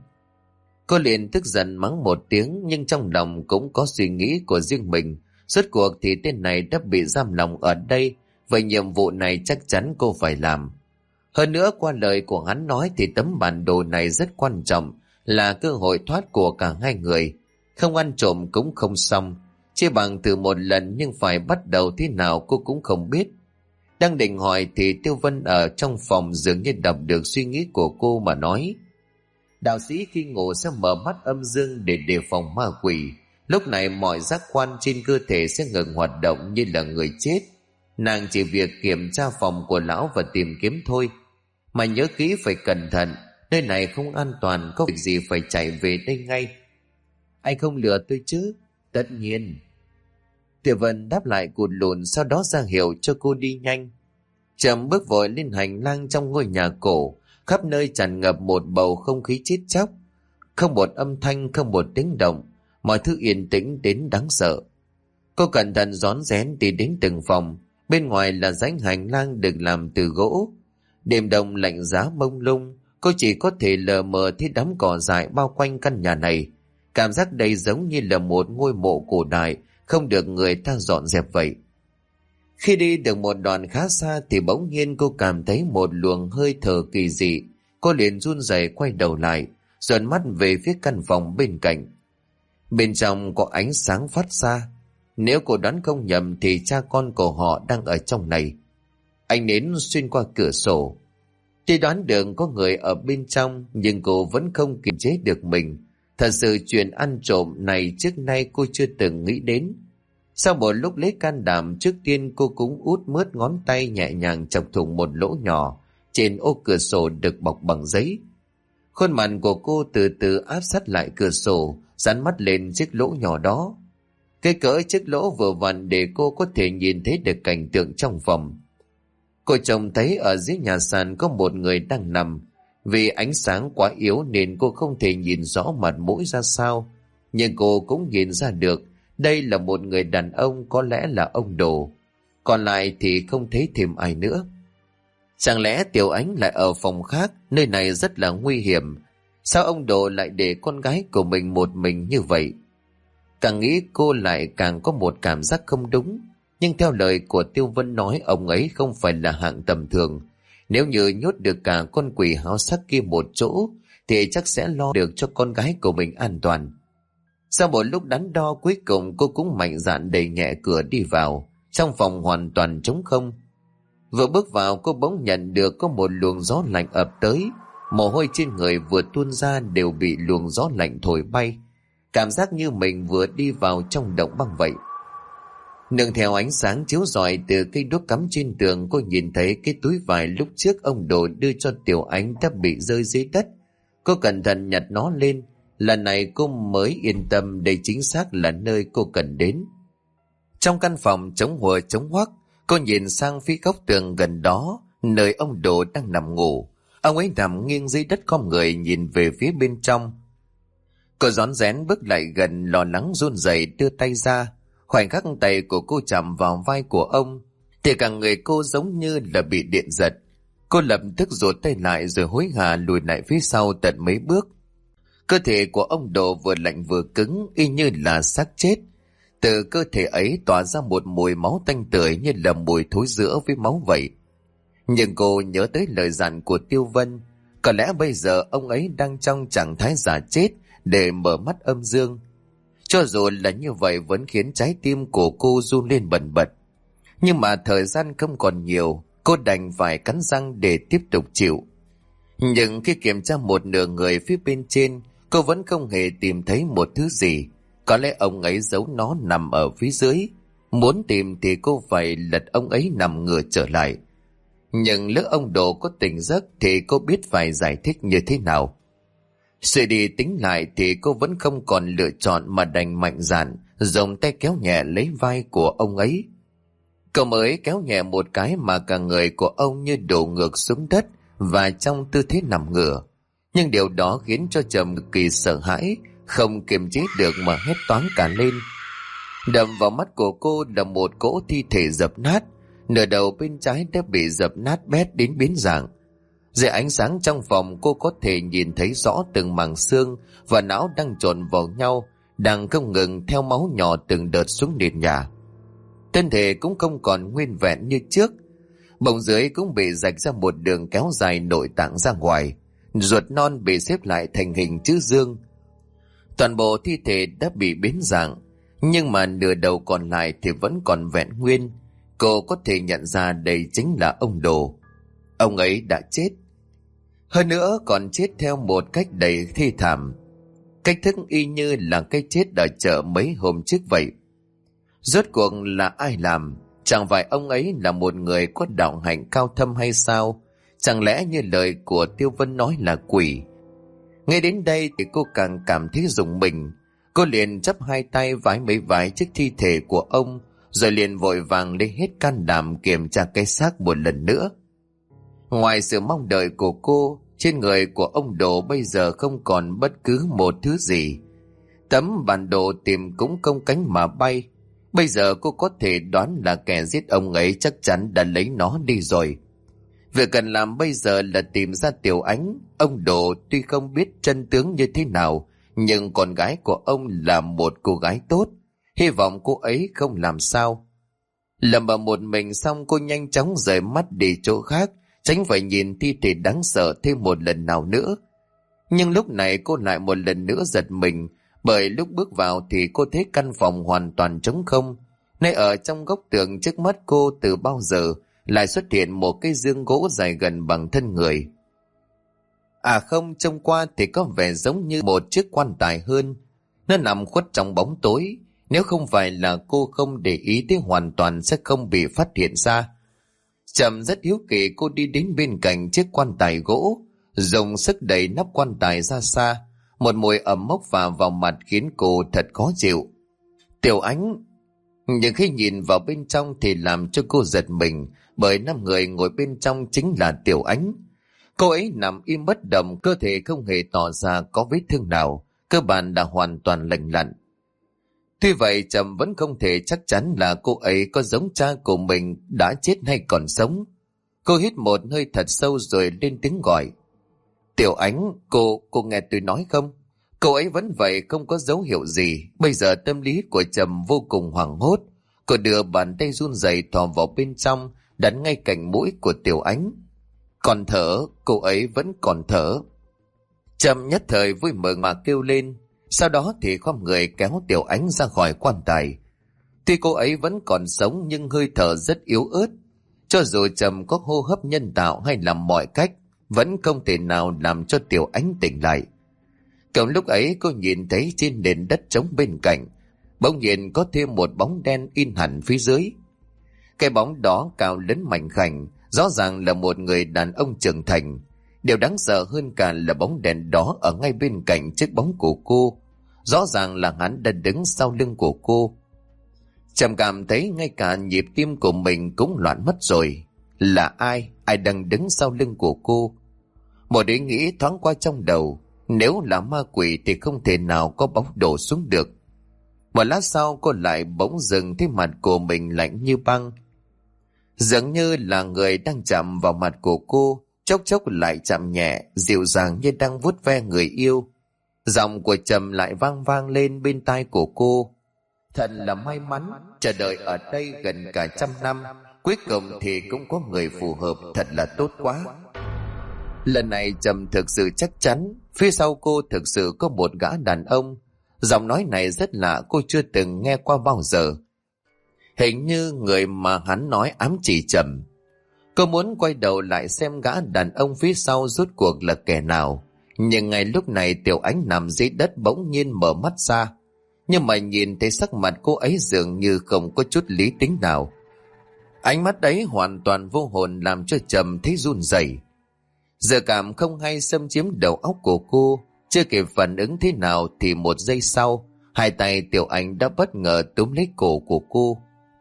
Cô liền tức giận mắng một tiếng, nhưng trong lòng cũng có suy nghĩ của riêng mình. Rốt cuộc thì tên này đã bị giam lòng ở đây, vậy nhiệm vụ này chắc chắn cô phải làm. Hơn nữa, qua lời của hắn nói thì tấm bản đồ này rất quan trọng, là cơ hội thoát của cả hai người. Không ăn trộm cũng không xong, chỉ bằng thử một lần, nhưng phải bắt đầu thế nào cô cũng không biết. Đang định hỏi thì Tiêu Vân ở trong phòng dường như đọc được suy nghĩ của cô mà nói: đạo sĩ khi ngủ sẽ mở mắt âm dương để đề phòng ma quỷ. Lúc này mọi giác quan trên cơ thể sẽ ngừng hoạt động như là người chết. Nàng chỉ việc kiểm tra phòng của lão và tìm kiếm thôi. Mà nhớ kỹ phải cẩn thận, nơi này không an toàn, có việc gì phải chạy về đây ngay. Anh không lừa tôi chứ? Tất nhiên. Tiểu Vân đáp lại cụt lùn, sau đó ra hiệu cho cô đi nhanh. Chậm bước vội lên hành lang trong ngôi nhà cổ, khắp nơi tràn ngập một bầu không khí chết chóc. Không một âm thanh, không một tiếng động, mọi thứ yên tĩnh đến đáng sợ. Cô cẩn thận rón rén đi đến từng phòng. Bên ngoài là dãy hành lang được làm từ gỗ. Đêm đông lạnh giá mông lung, cô chỉ có thể lờ mờ thấy đám cỏ dại bao quanh căn nhà này. Cảm giác đây giống như là một ngôi mộ cổ đại, không được người ta dọn dẹp vậy. Khi đi được một đoạn khá xa thì bỗng nhiên cô cảm thấy một luồng hơi thở kỳ dị. Cô liền run rẩy quay đầu lại, dồn mắt về phía căn phòng bên cạnh. Bên trong có ánh sáng phát ra. Nếu cô đoán không nhầm thì cha con của họ đang ở trong này. Ánh nến xuyên qua cửa sổ. Tuy đoán được có người ở bên trong, nhưng cô vẫn không kiềm chế được mình. Thật sự chuyện ăn trộm này trước nay cô chưa từng nghĩ đến. Sau một lúc lấy can đảm, trước tiên cô cũng út mướt ngón tay nhẹ nhàng chọc thủng một lỗ nhỏ trên ô cửa sổ được bọc bằng giấy. Khuôn mặt của cô từ từ áp sát lại cửa sổ, dán mắt lên chiếc lỗ nhỏ đó. Cái cỡ chiếc lỗ vừa vặn để cô có thể nhìn thấy được cảnh tượng trong phòng. Cô trông thấy ở dưới nhà sàn có một người đang nằm. Vì ánh sáng quá yếu nên cô không thể nhìn rõ mặt mũi ra sao, nhưng cô cũng nhìn ra được đây là một người đàn ông, có lẽ là ông Đồ. Còn lại thì không thấy thêm ai nữa. Chẳng lẽ Tiểu Ánh lại ở phòng khác? Nơi này rất là nguy hiểm. Sao ông Đồ lại để con gái của mình một mình như vậy? Càng nghĩ cô lại càng có một cảm giác không đúng. Nhưng theo lời của Tiêu Vân nói, ông ấy không phải là hạng tầm thường. Nếu như nhốt được cả con quỷ háo sắc kia một chỗ thì chắc sẽ lo được cho con gái của mình an toàn. Sau một lúc đắn đo, cuối cùng cô cũng mạnh dạn đẩy nhẹ cửa đi vào. Trong phòng hoàn toàn trống không. Vừa bước vào, cô bỗng nhận được có một luồng gió lạnh ập tới. Mồ hôi trên người vừa tuôn ra đều bị luồng gió lạnh thổi bay. Cảm giác như mình vừa đi vào trong động băng vậy. Nương theo ánh sáng chiếu rọi từ cây đuốc cắm trên tường, cô nhìn thấy cái túi vải lúc trước ông Đồ đưa cho Tiểu Ánh đã bị rơi dưới đất. Cô cẩn thận nhặt nó lên. Lần này cô mới yên tâm đây chính xác là nơi cô cần đến. Trong căn phòng trống hùa trống hoắc, cô nhìn sang phía góc tường gần đó, nơi ông Đồ đang nằm ngủ. Ông ấy nằm nghiêng dưới đất khom người nhìn về phía bên trong. Cô rón rén bước lại gần, lo lắng run rẩy đưa tay ra. Khoảnh khắc tay của cô chạm vào vai của ông thì cả người cô giống như là bị điện giật. Cô lập tức rụt tay lại rồi hối hả lùi lại phía sau tận mấy bước. Cơ thể của ông Đồ vừa lạnh vừa cứng, y như là xác chết. Từ cơ thể ấy tỏa ra một mùi máu tanh tưởi như là mùi thối rữa với máu vậy. Nhưng cô nhớ tới lời dặn của Tiêu Vân. Có lẽ bây giờ ông ấy đang trong trạng thái giả chết để mở mắt âm dương. Cho dù là như vậy vẫn khiến trái tim của cô run lên bần bật. Nhưng mà thời gian không còn nhiều, cô đành phải cắn răng để tiếp tục chịu. Nhưng khi kiểm tra một nửa người phía bên trên, cô vẫn không hề tìm thấy một thứ gì. Có lẽ ông ấy giấu nó nằm ở phía dưới. Muốn tìm thì cô phải lật ông ấy nằm ngửa trở lại. Nhưng lỡ ông Đồ có tỉnh giấc thì cô biết phải giải thích như thế nào. Suy đi tính lại thì cô vẫn không còn lựa chọn mà đành mạnh dạn dùng tay kéo nhẹ lấy vai của ông ấy. Cậu mới kéo nhẹ một cái mà cả người của ông như đổ ngược xuống đất và trong tư thế nằm ngửa. Nhưng điều đó khiến cho Trầm cực kỳ sợ hãi, không kiềm chế được mà hét toáng cả lên. Đập vào mắt của cô là một cỗ thi thể dập nát, nửa đầu bên trái đã bị dập nát bét đến biến dạng. Dưới ánh sáng trong phòng, cô có thể nhìn thấy rõ từng mảng xương và não đang trộn vào nhau, đang không ngừng theo máu nhỏ từng đợt xuống nền nhà. Thân thể cũng không còn nguyên vẹn như trước, bụng dưới cũng bị rạch ra một đường kéo dài nội tạng ra ngoài, ruột non bị xếp lại thành hình chữ dương. Toàn bộ thi thể đã bị biến dạng, nhưng mà nửa đầu còn lại thì vẫn còn vẹn nguyên. Cô có thể nhận ra đây chính là ông Đồ. Ông ấy đã chết. Hơn nữa còn chết theo một cách đầy thê thảm. Cách thức y như là cái chết ở chợ mấy hôm trước vậy. Rốt cuộc là ai làm? Chẳng phải ông ấy là một người có đạo hạnh cao thâm hay sao? Chẳng lẽ như lời của Tiêu Vân nói là quỷ? Nghe đến đây thì cô càng cảm thấy rùng mình. Cô liền chắp hai tay vái mấy vái chiếc thi thể của ông, rồi liền vội vàng lấy hết can đảm kiểm tra cái xác một lần nữa. Ngoài sự mong đợi của cô, trên người của ông Đồ bây giờ không còn bất cứ một thứ gì. Tấm bản đồ tìm cũng không cánh mà bay. Bây giờ cô có thể đoán là kẻ giết ông ấy chắc chắn đã lấy nó đi rồi. Việc cần làm bây giờ là tìm ra Tiểu Ánh. Ông Đồ tuy không biết chân tướng như thế nào, nhưng con gái của ông là một cô gái tốt. Hy vọng cô ấy không làm sao. Lầm bầm một mình xong, cô nhanh chóng rời mắt đi chỗ khác, tránh phải nhìn thi thể đáng sợ thêm một lần nào nữa. Nhưng lúc này cô lại một lần nữa giật mình, bởi lúc bước vào thì cô thấy căn phòng hoàn toàn trống không. Nơi ở trong góc tường trước mắt cô từ bao giờ lại xuất hiện một cái giường gỗ dài gần bằng thân người. À không, trông qua thì có vẻ giống như một chiếc quan tài hơn. Nó nằm khuất trong bóng tối. Nếu không phải là cô không để ý thì hoàn toàn sẽ không bị phát hiện ra. Trầm rất hiếu kỳ, cô đi đến bên cạnh chiếc quan tài gỗ, dùng sức đẩy nắp quan tài ra xa. Một mùi ẩm mốc phả vào mặt khiến cô thật khó chịu. Tiểu Ánh. Nhưng khi nhìn vào bên trong thì làm cho cô giật mình, bởi năm người ngồi bên trong chính là Tiểu Ánh. Cô ấy nằm im bất động, cơ thể không hề tỏ ra có vết thương nào, cơ bản là hoàn toàn lành lặn. Tuy vậy Trầm vẫn không thể chắc chắn là cô ấy có giống cha của mình đã chết hay còn sống. Cô hít một hơi thật sâu rồi lên tiếng gọi. Tiểu Ánh, cô, cô nghe tôi nói không? Cô ấy vẫn vậy, không có dấu hiệu gì. Bây giờ tâm lý của Trầm vô cùng hoảng hốt. Cô đưa bàn tay run rẩy thò vào bên trong, đặt ngay cạnh mũi của Tiểu Ánh. Còn thở, cô ấy vẫn còn thở. Trầm nhất thời vui mừng mà kêu lên. Sau đó thì khom người kéo Tiểu Ánh ra khỏi quan tài. Tuy cô ấy vẫn còn sống nhưng hơi thở rất yếu ớt. Cho dù Trầm có hô hấp nhân tạo hay làm mọi cách, vẫn không thể nào làm cho Tiểu Ánh tỉnh lại. Cùng lúc ấy cô nhìn thấy trên nền đất trống bên cạnh, bỗng nhiên có thêm một bóng đen in hẳn phía dưới. Cái bóng đó cao lớn mảnh khảnh, rõ ràng là một người đàn ông trưởng thành. Điều đáng sợ hơn cả là bóng đèn đó ở ngay bên cạnh chiếc bóng của cô. Rõ ràng là hắn đã đứng sau lưng của cô. Trầm cảm thấy ngay cả nhịp tim của mình cũng loạn mất rồi. Là ai? Ai đang đứng sau lưng của cô? Một ý nghĩ thoáng qua trong đầu. Nếu là ma quỷ thì không thể nào có bóng đổ xuống được. Một lát sau cô lại bỗng dừng thấy mặt của mình lạnh như băng. Dường như là người đang chạm vào mặt của cô, chốc chốc lại chạm nhẹ, dịu dàng như đang vuốt ve người yêu. Giọng của Trầm lại vang vang lên bên tai của cô. Thật là may mắn, chờ đợi ở đây gần cả trăm năm, cuối cùng thì cũng có người phù hợp, thật là tốt quá. Lần này Trầm thực sự chắc chắn, phía sau cô thực sự có một gã đàn ông. Giọng nói này rất lạ, cô chưa từng nghe qua bao giờ. Hình như người mà hắn nói ám chỉ Trầm. Cô muốn quay đầu lại xem gã đàn ông phía sau rốt cuộc là kẻ nào. Nhưng ngay lúc này Tiểu Ánh nằm dưới đất bỗng nhiên mở mắt ra. Nhưng mà nhìn thấy sắc mặt cô ấy dường như không có chút lý tính nào. Ánh mắt ấy hoàn toàn vô hồn làm cho Trầm thấy run rẩy. Giờ cảm không hay xâm chiếm đầu óc của cô. Chưa kịp phản ứng thế nào thì một giây sau, hai tay Tiểu Ánh đã bất ngờ túm lấy cổ của cô.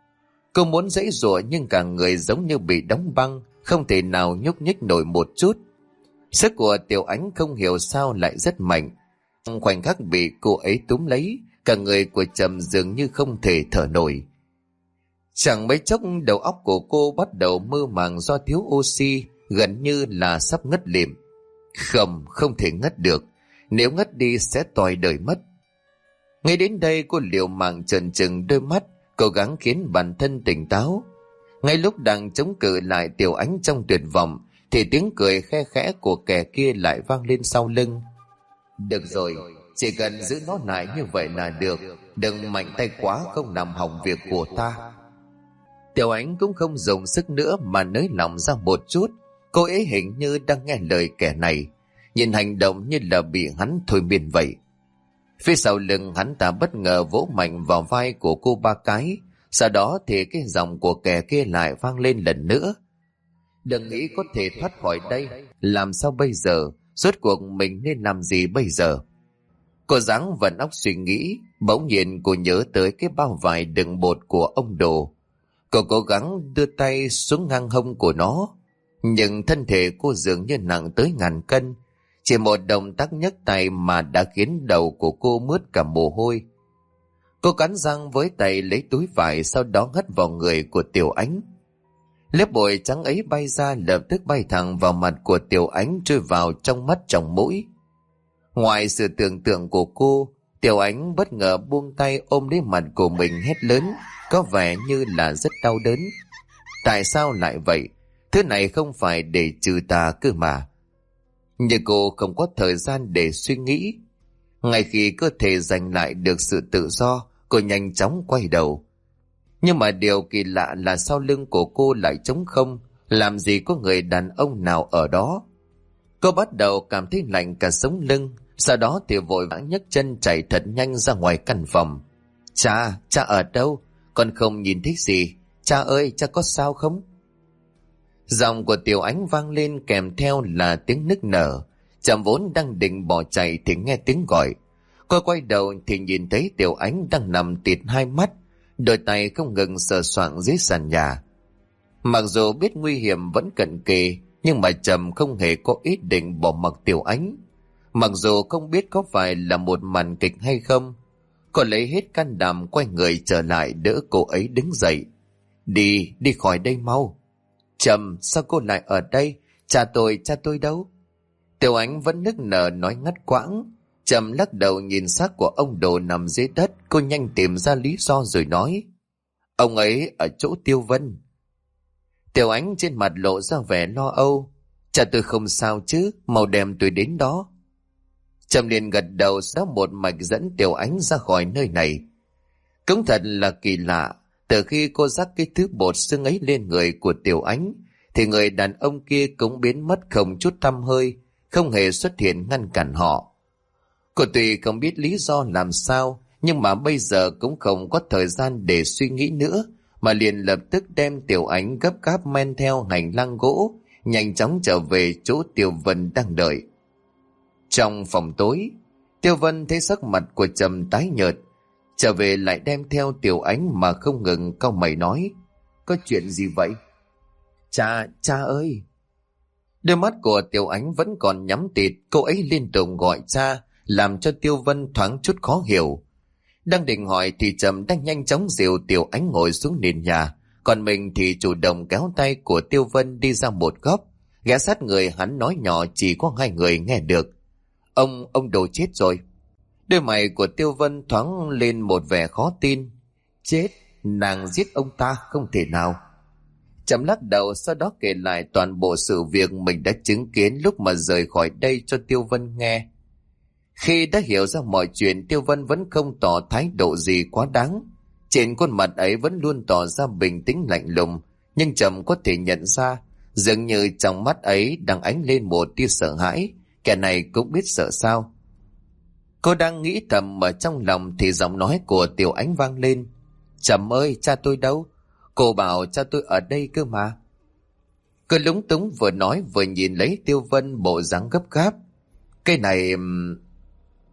Cô muốn giãy giụa nhưng cả người giống như bị đóng băng, không thể nào nhúc nhích nổi một chút. Sức của Tiểu Ánh không hiểu sao lại rất mạnh. Trong khoảnh khắc bị cô ấy túm lấy, cả người của Trầm dường như không thể thở nổi. Chẳng mấy chốc đầu óc của cô bắt đầu mơ màng do thiếu oxy, gần như là sắp ngất lịm. Không, không thể ngất được. Nếu ngất đi sẽ tòi đời mất. Ngay đến đây cô liều mạng trợn trừng đôi mắt, cố gắng khiến bản thân tỉnh táo. Ngay lúc đang chống cự lại Tiểu Ánh trong tuyệt vọng, thì tiếng cười khe khẽ của kẻ kia lại vang lên sau lưng. Được rồi, chỉ cần giữ nó lại như vậy là được. Đừng mạnh tay quá không làm hỏng việc của ta. Tiểu Ánh cũng không dùng sức nữa mà nới lỏng ra một chút. Cô ấy hình như đang nghe lời kẻ này, nhìn hành động như là bị hắn thôi miên vậy. Phía sau lưng hắn ta bất ngờ vỗ mạnh vào vai của cô ba cái. Sau đó thì cái giọng của kẻ kia lại vang lên lần nữa. Đừng nghĩ có thể thoát khỏi đây. Làm sao bây giờ? Rốt cuộc mình nên làm gì bây giờ? Cô giáng vận óc suy nghĩ. Bỗng nhiên cô nhớ tới cái bao vải đựng bột của ông Đồ. Cô cố gắng đưa tay xuống ngang hông của nó, nhưng thân thể cô dường như nặng tới ngàn cân. Chỉ một động tác nhấc tay mà đã khiến đầu của cô mướt cả mồ hôi. Cô cắn răng với tay lấy túi vải, sau đó hất vào người của Tiểu Ánh. Lớp bụi trắng ấy bay ra, lập tức bay thẳng vào mặt của Tiểu Ánh, trôi vào trong mắt trong mũi. Ngoài sự tưởng tượng của cô, Tiểu Ánh bất ngờ buông tay ôm lấy mặt của mình hét lớn, có vẻ như là rất đau đớn. Tại sao lại vậy? Thứ này không phải để trừ tà cơ mà. Nhưng cô không có thời gian để suy nghĩ. Ngay khi cơ thể giành lại được sự tự do, cô nhanh chóng quay đầu. Nhưng mà điều kỳ lạ là sau lưng của cô lại trống không, làm gì có người đàn ông nào ở đó. Cô bắt đầu cảm thấy lạnh cả sống lưng, sau đó thì vội vã nhấc chân chạy thật nhanh ra ngoài căn phòng. Cha, cha ở đâu? Con không nhìn thấy gì. Cha ơi, cha có sao không? Giọng của Tiểu Ánh vang lên kèm theo là tiếng nức nở. Trầm vốn đang định bỏ chạy thì nghe tiếng gọi. Cô quay đầu thì nhìn thấy Tiểu Ánh đang nằm tịt hai mắt, đôi tay không ngừng sờ soạng dưới sàn nhà. Mặc dù biết nguy hiểm vẫn cận kề, nhưng mà Trầm không hề có ý định bỏ mặc Tiểu Ánh. Mặc dù không biết có phải là một màn kịch hay không, cô lấy hết can đảm quay người trở lại đỡ cô ấy đứng dậy. Đi, đi khỏi đây mau. Trầm, sao cô lại ở đây? Cha tôi, cha tôi đâu? Tiểu Ánh vẫn nức nở nói ngắt quãng. Trầm lắc đầu nhìn xác của ông Đồ nằm dưới đất. Cô nhanh tìm ra lý do rồi nói, ông ấy ở chỗ Tiêu Vân. Tiểu Ánh trên mặt lộ ra vẻ lo âu. Cha tôi không sao chứ, mau đem tôi đến đó. Trầm liền gật đầu, sau một mạch dẫn Tiểu Ánh ra khỏi nơi này. Cũng thật là kỳ lạ, từ khi cô rắc cái thứ bột xương ấy lên người của Tiểu Ánh, thì người đàn ông kia cũng biến mất không chút tăm hơi, không hề xuất hiện ngăn cản họ. Cô tuy không biết lý do làm sao, nhưng mà bây giờ cũng không có thời gian để suy nghĩ nữa, mà liền lập tức đem Tiểu Ánh gấp gáp men theo hành lang gỗ, nhanh chóng trở về chỗ Tiêu Vân đang đợi. Trong phòng tối, Tiêu Vân thấy sắc mặt của Trầm tái nhợt, trở về lại đem theo Tiểu Ánh mà không ngừng cau mày nói, có chuyện gì vậy? Cha, cha ơi! Đôi mắt của Tiểu Ánh vẫn còn nhắm tịt, cô ấy liên tục gọi cha, làm cho Tiêu Vân thoáng chút khó hiểu. Đang định hỏi thì Trầm đang nhanh chóng dìu Tiểu Ánh ngồi xuống nền nhà, còn mình thì chủ động kéo tay của Tiêu Vân đi ra một góc, ghé sát người hắn nói nhỏ chỉ có hai người nghe được. Ông, ông Đồ chết rồi. Đôi mày của Tiêu Vân thoáng lên một vẻ khó tin. Chết? Nàng giết ông ta? Không thể nào. Trầm lắc đầu, sau đó kể lại toàn bộ sự việc mình đã chứng kiến lúc mà rời khỏi đây cho Tiêu Vân nghe. Khi đã hiểu ra mọi chuyện, Tiêu Vân vẫn không tỏ thái độ gì quá đáng. Trên khuôn mặt ấy vẫn luôn tỏ ra bình tĩnh lạnh lùng, nhưng Trầm có thể nhận ra, dường như trong mắt ấy đang ánh lên một tia sợ hãi. Kẻ này cũng biết sợ sao. Cô đang nghĩ thầm ở trong lòng thì giọng nói của Tiểu Ánh vang lên. Trầm ơi, cha tôi đâu? Cô bảo cha tôi ở đây cơ mà. Cô lúng túng vừa nói vừa nhìn lấy Tiêu Vân bộ dáng gấp gáp. Cái này...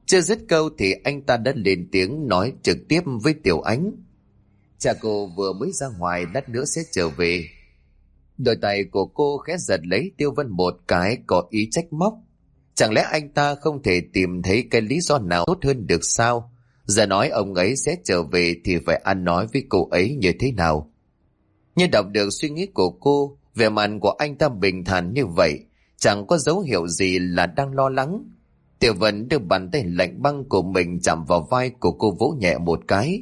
Chưa dứt câu thì anh ta đã lên tiếng nói trực tiếp với Tiểu Ánh. Cha cô vừa mới ra ngoài, lát nữa sẽ trở về. Đôi tay của cô khẽ giật lấy Tiêu Vân một cái, có ý trách móc. Chẳng lẽ anh ta không thể tìm thấy cái lý do nào tốt hơn được sao? Giờ nói ông ấy sẽ trở về thì phải ăn nói với cô ấy như thế nào? Như đọc được suy nghĩ của cô, vẻ mặt của anh ta bình thản như vậy, chẳng có dấu hiệu gì là đang lo lắng. Tiểu Vân đưa bàn tay lạnh băng của mình chạm vào vai của cô, vỗ nhẹ một cái.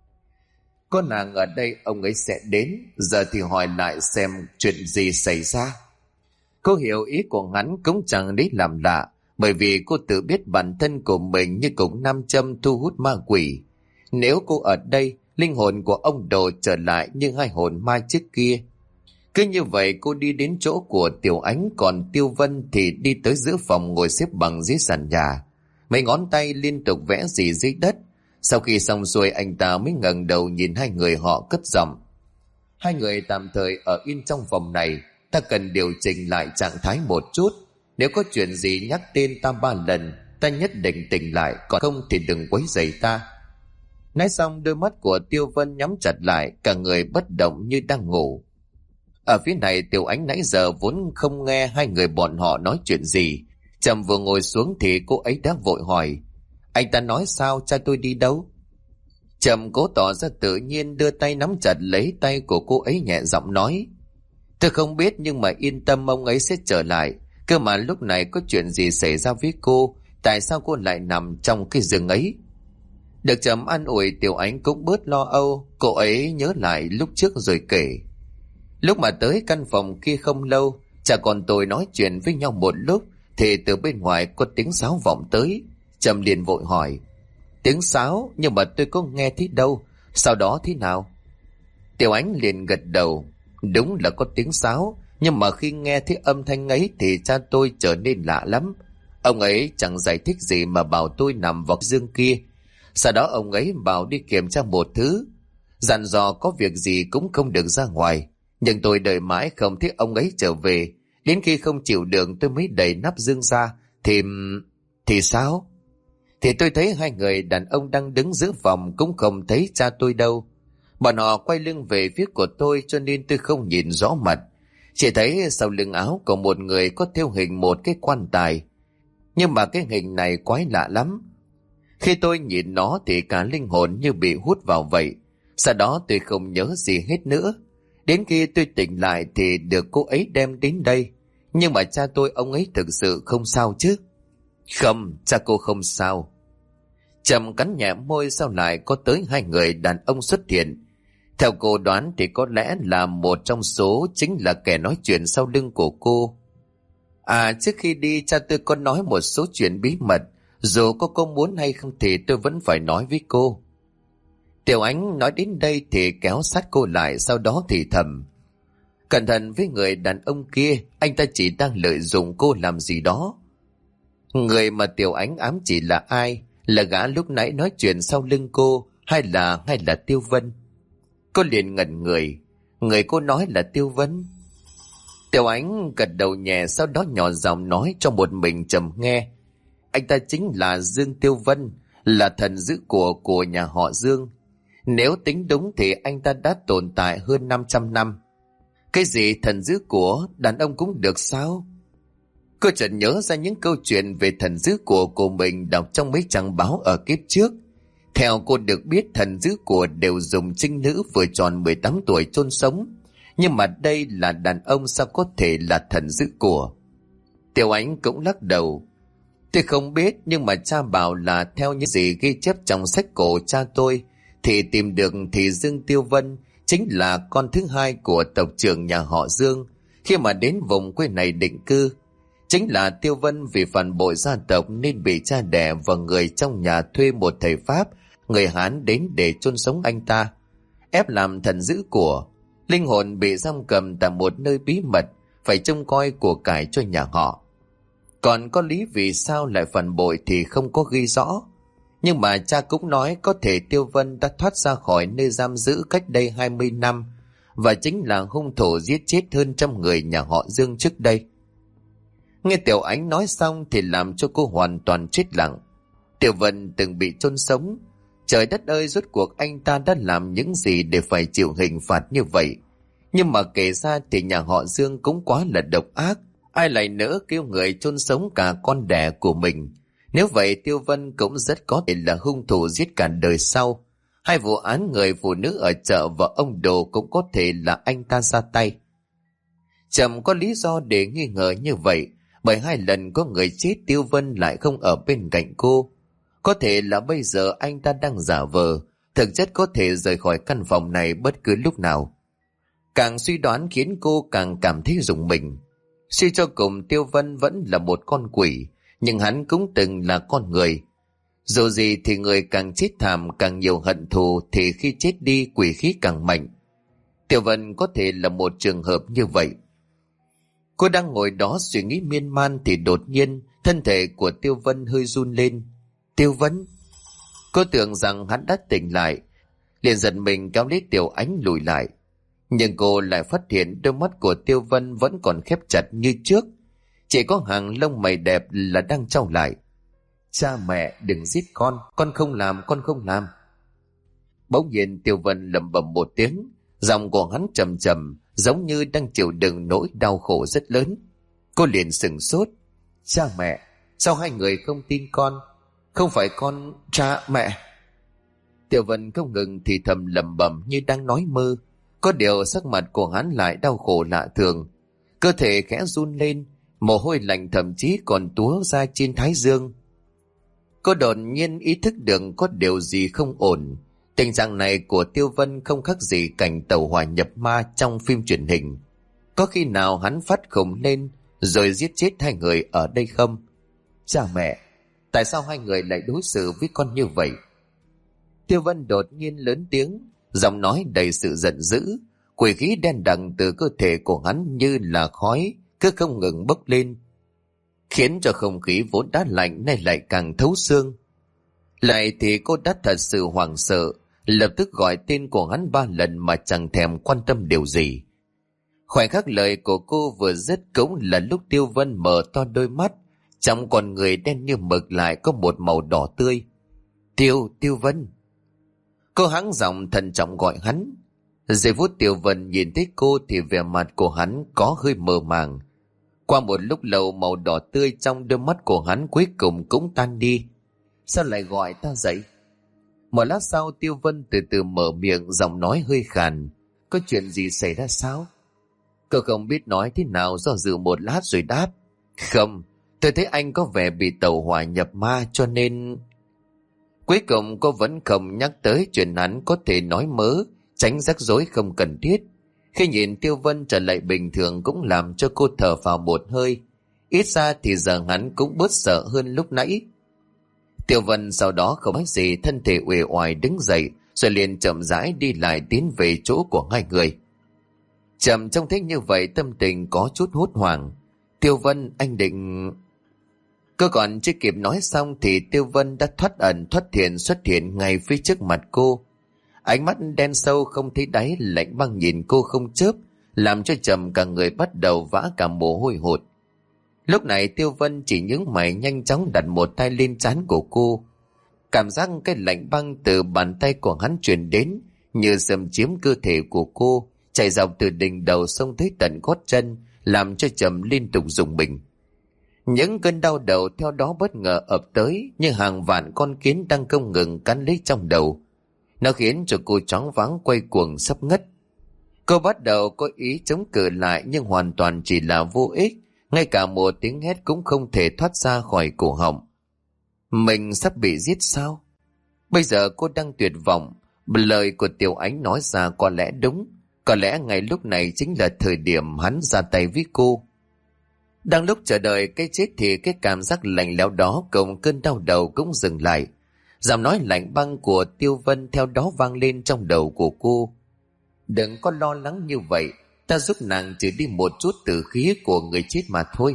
Có nàng ở đây ông ấy sẽ đến, giờ thì hỏi lại xem chuyện gì xảy ra. Cô hiểu ý của hắn cũng chẳng lấy làm lạ, bởi vì cô tự biết bản thân của mình như cục nam châm thu hút ma quỷ. Nếu cô ở đây, linh hồn của ông Đồ trở lại như hai hồn ma trước kia. Cứ như vậy cô đi đến chỗ của Tiểu Ánh, còn Tiêu Vân thì đi tới giữa phòng ngồi xếp bằng dưới sàn nhà. Mấy ngón tay liên tục vẽ gì dưới đất. Sau khi xong xuôi anh ta mới ngẩng đầu nhìn hai người họ cất giọng. Hai người tạm thời ở yên trong phòng này, ta cần điều chỉnh lại trạng thái một chút. Nếu có chuyện gì nhắc tên ta ba lần, ta nhất định tỉnh lại, còn không thì đừng quấy rầy ta. Nói xong đôi mắt của Tiêu Vân nhắm chặt lại, cả người bất động như đang ngủ. Ở phía này Tiểu Ánh nãy giờ vốn không nghe hai người bọn họ nói chuyện gì. Trầm vừa ngồi xuống thì cô ấy đã vội hỏi. Anh ta nói sao, cha tôi đi đâu? Trầm cố tỏ ra tự nhiên, đưa tay nắm chặt lấy tay của cô ấy, nhẹ giọng nói. Tôi không biết, nhưng mà yên tâm, ông ấy sẽ trở lại. Cơ mà lúc này có chuyện gì xảy ra với cô? Tại sao cô lại nằm trong cái giường ấy? Được Trầm an ủi, Tiểu Ánh cũng bớt lo âu. Cô ấy nhớ lại lúc trước rồi kể. Lúc mà tới căn phòng kia không lâu, cha con tôi nói chuyện với nhau một lúc thì từ bên ngoài có tiếng sáo vọng tới. Trầm liền vội hỏi. Tiếng sáo? Nhưng mà tôi có nghe thấy đâu. Sau đó thế nào? Tiểu Ánh liền gật đầu. Đúng là có tiếng sáo, nhưng mà khi nghe thấy âm thanh ấy thì cha tôi trở nên lạ lắm. Ông ấy chẳng giải thích gì mà bảo tôi nằm vào giường kia. Sau đó ông ấy bảo đi kiểm tra một thứ, dặn dò có việc gì cũng không được ra ngoài. Nhưng tôi đợi mãi không thấy ông ấy trở về. Đến khi không chịu được tôi mới đẩy nắp giường ra. Thì... thì sao? Thì tôi thấy hai người đàn ông đang đứng giữa phòng, cũng không thấy cha tôi đâu. Bọn họ quay lưng về phía của tôi cho nên tôi không nhìn rõ mặt. Chỉ thấy sau lưng áo của một người có thêu hình một cái quan tài. Nhưng mà cái hình này quái lạ lắm. Khi tôi nhìn nó thì cả linh hồn như bị hút vào vậy. Sau đó tôi không nhớ gì hết nữa. Đến khi tôi tỉnh lại thì được cô ấy đem đến đây. Nhưng mà cha tôi, ông ấy thực sự không sao chứ? Không, cha cô không sao. Trầm cắn nhẹ môi, sau lại có tới hai người đàn ông xuất hiện. Theo cô đoán thì có lẽ là một trong số chính là kẻ nói chuyện sau lưng của cô. À, trước khi đi cha tôi có nói một số chuyện bí mật. Dù có cô muốn hay không thì tôi vẫn phải nói với cô. Tiểu Ánh nói đến đây thì kéo sát cô lại, sau đó thì thầm. Cẩn thận với người đàn ông kia, anh ta chỉ đang lợi dụng cô làm gì đó. Người mà Tiểu Ánh ám chỉ là ai? Là gã lúc nãy nói chuyện sau lưng cô, hay là hay là Tiêu Vân? Cô liền ngẩn người. Người cô nói là Tiêu Vân. Tiểu Ánh gật đầu nhẹ, sau đó nhỏ giọng nói cho một mình Trầm nghe. Anh ta chính là Dương Tiêu Vân, là thần giữ của của nhà họ Dương. Nếu tính đúng thì anh ta đã tồn tại hơn năm trăm năm. Cái gì thần giữ của, đàn ông cũng được sao? Cô chợt nhớ ra những câu chuyện về thần giữ của của mình đọc trong mấy trang báo ở kiếp trước. Theo cô được biết, thần giữ của đều dùng trinh nữ vừa tròn mười tám tuổi chôn sống. Nhưng mà đây là đàn ông, sao có thể là thần giữ của? Tiểu Ánh cũng lắc đầu. Tôi không biết, nhưng mà cha bảo là theo những gì ghi chép trong sách cổ cha tôi, thì tìm được thì Dương Tiêu Vân chính là con thứ hai của tộc trưởng nhà họ Dương khi mà đến vùng quê này định cư. Chính là Tiêu Vân vì phản bội gia tộc nên bị cha đẻ và người trong nhà thuê một thầy Pháp, người Hán đến để chôn sống anh ta, ép làm thần giữ của. Linh hồn bị giam cầm tại một nơi bí mật, phải trông coi của cải cho nhà họ. Còn có lý vì sao lại phản bội thì không có ghi rõ. Nhưng mà cha cũng nói có thể Tiêu Vân đã thoát ra khỏi nơi giam giữ cách đây hai mươi năm, và chính là hung thủ giết chết hơn trăm người nhà họ Dương trước đây. Nghe Tiểu Ánh nói xong thì làm cho cô hoàn toàn chết lặng. Tiêu Vân từng bị chôn sống. Trời đất ơi, rốt cuộc anh ta đã làm những gì để phải chịu hình phạt như vậy? Nhưng mà kể ra thì nhà họ Dương cũng quá là độc ác. Ai lại nỡ kêu người chôn sống cả con đẻ của mình? Nếu vậy Tiêu Vân cũng rất có thể là hung thủ giết cả đời sau. Hai vụ án người phụ nữ ở chợ và ông Đồ cũng có thể là anh ta ra tay. Trầm có lý do để nghi ngờ như vậy, bởi hai lần có người chết Tiêu Vân lại không ở bên cạnh cô. Có thể là bây giờ anh ta đang giả vờ, thực chất có thể rời khỏi căn phòng này bất cứ lúc nào. Càng suy đoán khiến cô càng cảm thấy rùng mình. Suy cho cùng Tiêu Vân vẫn là một con quỷ, nhưng hắn cũng từng là con người. Dù gì thì người càng chết thảm, càng nhiều hận thù, thì khi chết đi quỷ khí càng mạnh. Tiêu Vân có thể là một trường hợp như vậy. Cô đang ngồi đó suy nghĩ miên man thì đột nhiên thân thể của Tiêu Vân hơi run lên. Tiêu Vân! Cô tưởng rằng hắn đã tỉnh lại, liền giật mình kéo lấy Tiểu Ánh lùi lại. Nhưng cô lại phát hiện đôi mắt của Tiêu Vân vẫn còn khép chặt như trước, chỉ có hàng lông mày đẹp là đang trao lại. Cha mẹ đừng giết con, con không làm, con không làm. Bỗng nhiên Tiêu Vân lẩm bẩm một tiếng, giọng của hắn trầm trầm, giống như đang chịu đựng nỗi đau khổ rất lớn. Cô liền sửng sốt. Cha mẹ, sao hai người không tin con? Không phải con, cha mẹ. Tiêu Vân không ngừng thì thầm lẩm bẩm như đang nói mơ. Có điều sắc mặt của hắn lại đau khổ lạ thường, cơ thể khẽ run lên, mồ hôi lạnh thậm chí còn túa ra trên thái dương. Cô đột nhiên ý thức được có điều gì không ổn. Tình trạng này của Tiêu Vân không khác gì cảnh tàu hỏa nhập ma trong phim truyền hình. Có khi nào hắn phát khùng lên rồi giết chết hai người ở đây không? Cha mẹ, tại sao hai người lại đối xử với con như vậy? Tiêu Vân đột nhiên lớn tiếng, giọng nói đầy sự giận dữ. Quỷ khí đen đằng từ cơ thể của hắn như là khói cứ không ngừng bốc lên, khiến cho không khí vốn đã lạnh nay lại càng thấu xương. Lại thì cô đã thật sự hoảng sợ, lập tức gọi tên của hắn ba lần mà chẳng thèm quan tâm điều gì. Khoảnh khắc lời của cô vừa dứt cũng là lúc Tiêu Vân mở to đôi mắt, trong con người đen như mực lại có một màu đỏ tươi. Tiêu, Tiêu Vân. Cô hắng giọng thận trọng gọi hắn. Giây phút Tiêu Vân nhìn thấy cô thì vẻ mặt của hắn có hơi mờ màng. Qua một lúc lâu màu đỏ tươi trong đôi mắt của hắn cuối cùng cũng tan đi. Sao lại gọi ta dậy? Một lát sau Tiêu Vân từ từ mở miệng, giọng nói hơi khàn. Có chuyện gì xảy ra sao? Cô không biết nói thế nào, do dự một lát rồi đáp. Không, tôi thấy anh có vẻ bị tẩu hỏa nhập ma cho nên... Cuối cùng cô vẫn không nhắc tới chuyện hắn có thể nói mớ, tránh rắc rối không cần thiết. Khi nhìn Tiêu Vân trở lại bình thường cũng làm cho cô thở phào một hơi. Ít ra thì giờ hắn cũng bớt sợ hơn lúc nãy. Tiêu Vân sau đó không nói gì, thân thể uể oải đứng dậy, rồi liền chậm rãi đi lại tiến về chỗ của hai người. Chậm trông thấy như vậy tâm tình có chút hốt hoảng. Tiêu Vân, anh định... Cô còn chưa kịp nói xong thì Tiêu Vân đã thoát ẩn thoát hiện xuất hiện ngay phía trước mặt cô. Ánh mắt đen sâu không thấy đáy, lạnh băng nhìn cô không chớp, làm cho Trầm cả người bắt đầu vã cả mồ hôi hột. Lúc này Tiêu Vân chỉ nhướng mày nhanh chóng đặt một tay lên trán của cô. Cảm giác cái lạnh băng từ bàn tay của hắn truyền đến như xâm chiếm cơ thể của cô, chạy dọc từ đỉnh đầu xông tới tận gót chân, làm cho Trầm liên tục rùng mình. Những cơn đau đầu theo đó bất ngờ ập tới như hàng vạn con kiến đang không ngừng cắn lấy trong đầu. Nó khiến cho cô choáng váng quay cuồng sắp ngất. Cô bắt đầu có ý chống cự lại nhưng hoàn toàn chỉ là vô ích, ngay cả một tiếng hét cũng không thể thoát ra khỏi cổ họng. Mình sắp bị giết sao? Bây giờ cô đang tuyệt vọng. Lời của Tiểu Ánh nói ra có lẽ đúng, có lẽ ngay lúc này chính là thời điểm hắn ra tay với cô. Đang lúc chờ đợi cái chết thì cái cảm giác lạnh lẽo đó cùng cơn đau đầu cũng dừng lại. Giọng nói lạnh băng của Tiêu Vân theo đó vang lên trong đầu của cô. Đừng có lo lắng như vậy, ta giúp nàng trừ đi một chút tử khí của người chết mà thôi.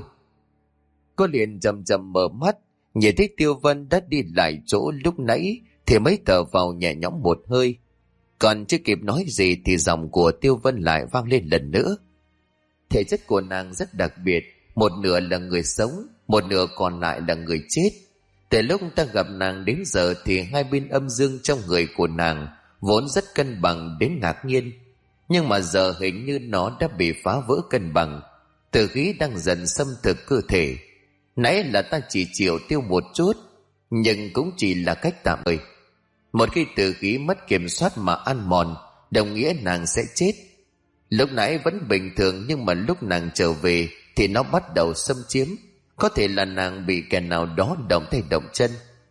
Cô liền chậm chậm mở mắt, nhìn thấy Tiêu Vân đã đi lại chỗ lúc nãy thì mới thở vào nhẹ nhõm một hơi. Còn chưa kịp nói gì thì giọng của Tiêu Vân lại vang lên lần nữa. Thể chất của nàng rất đặc biệt, một nửa là người sống, một nửa còn lại là người chết. Từ lúc ta gặp nàng đến giờ thì hai bên âm dương trong người của nàng vốn rất cân bằng đến ngạc nhiên. Nhưng mà giờ hình như nó đã bị phá vỡ cân bằng. Tử khí đang dần xâm thực cơ thể. Nãy là ta chỉ chịu tiêu một chút, nhưng cũng chỉ là cách tạm thời. Một khi tử khí mất kiểm soát mà ăn mòn, đồng nghĩa nàng sẽ chết. Lúc nãy vẫn bình thường, nhưng mà lúc nàng trở về thì nó bắt đầu xâm chiếm. Có thể là nàng bị kẻ nào đó động tay động chân.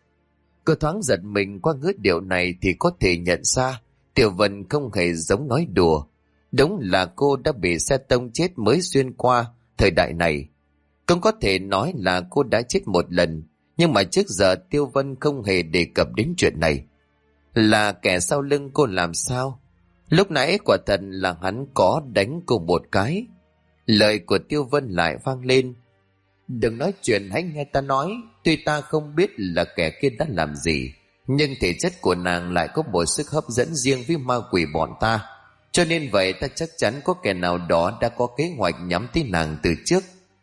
Cô thoáng giật mình qua ngữ điệu này thì có thể nhận ra Tiểu Vân không hề giống nói đùa. Đúng là cô đã bị xe tông chết mới xuyên qua thời đại này. Cũng có thể nói là cô đã chết một lần, nhưng mà trước giờ Tiêu Vân không hề đề cập đến chuyện này. Là kẻ sau lưng cô làm sao? Lúc nãy quả thật là hắn có đánh cô một cái. Lời của Tiêu Vân lại vang lên. Đừng nói chuyện, hãy nghe ta nói. Tuy ta không biết là kẻ kia đã làm gì, nhưng thể chất của nàng lại có một sức hấp dẫn riêng với ma quỷ bọn ta. Cho nên vậy ta chắc chắn có kẻ nào đó đã có kế hoạch nhắm tới nàng từ trước.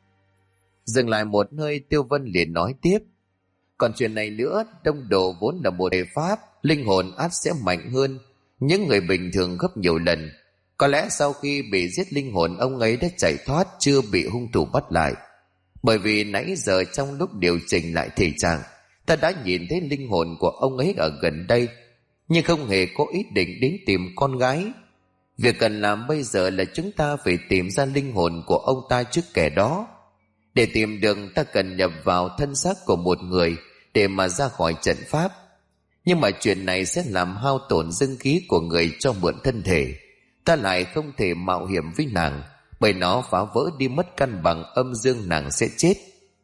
Dừng lại một hơi, Tiêu Vân liền nói tiếp. Còn chuyện này nữa, đông đồ vốn là một thể pháp, linh hồn ắt sẽ mạnh hơn những người bình thường gấp nhiều lần. Có lẽ sau khi bị giết, linh hồn ông ấy đã chạy thoát, chưa bị hung thủ bắt lại. Bởi vì nãy giờ trong lúc điều chỉnh lại thể trạng, ta đã nhìn thấy linh hồn của ông ấy ở gần đây, nhưng không hề có ý định đến tìm con gái. Việc cần làm bây giờ là chúng ta phải tìm ra linh hồn của ông ta trước kẻ đó. Để tìm được, ta cần nhập vào thân xác của một người để mà ra khỏi trận pháp. Nhưng mà chuyện này sẽ làm hao tổn dương khí của người cho mượn thân thể. Ta lại không thể mạo hiểm với nàng, bởi nó phá vỡ đi mất cân bằng âm dương, nàng sẽ chết.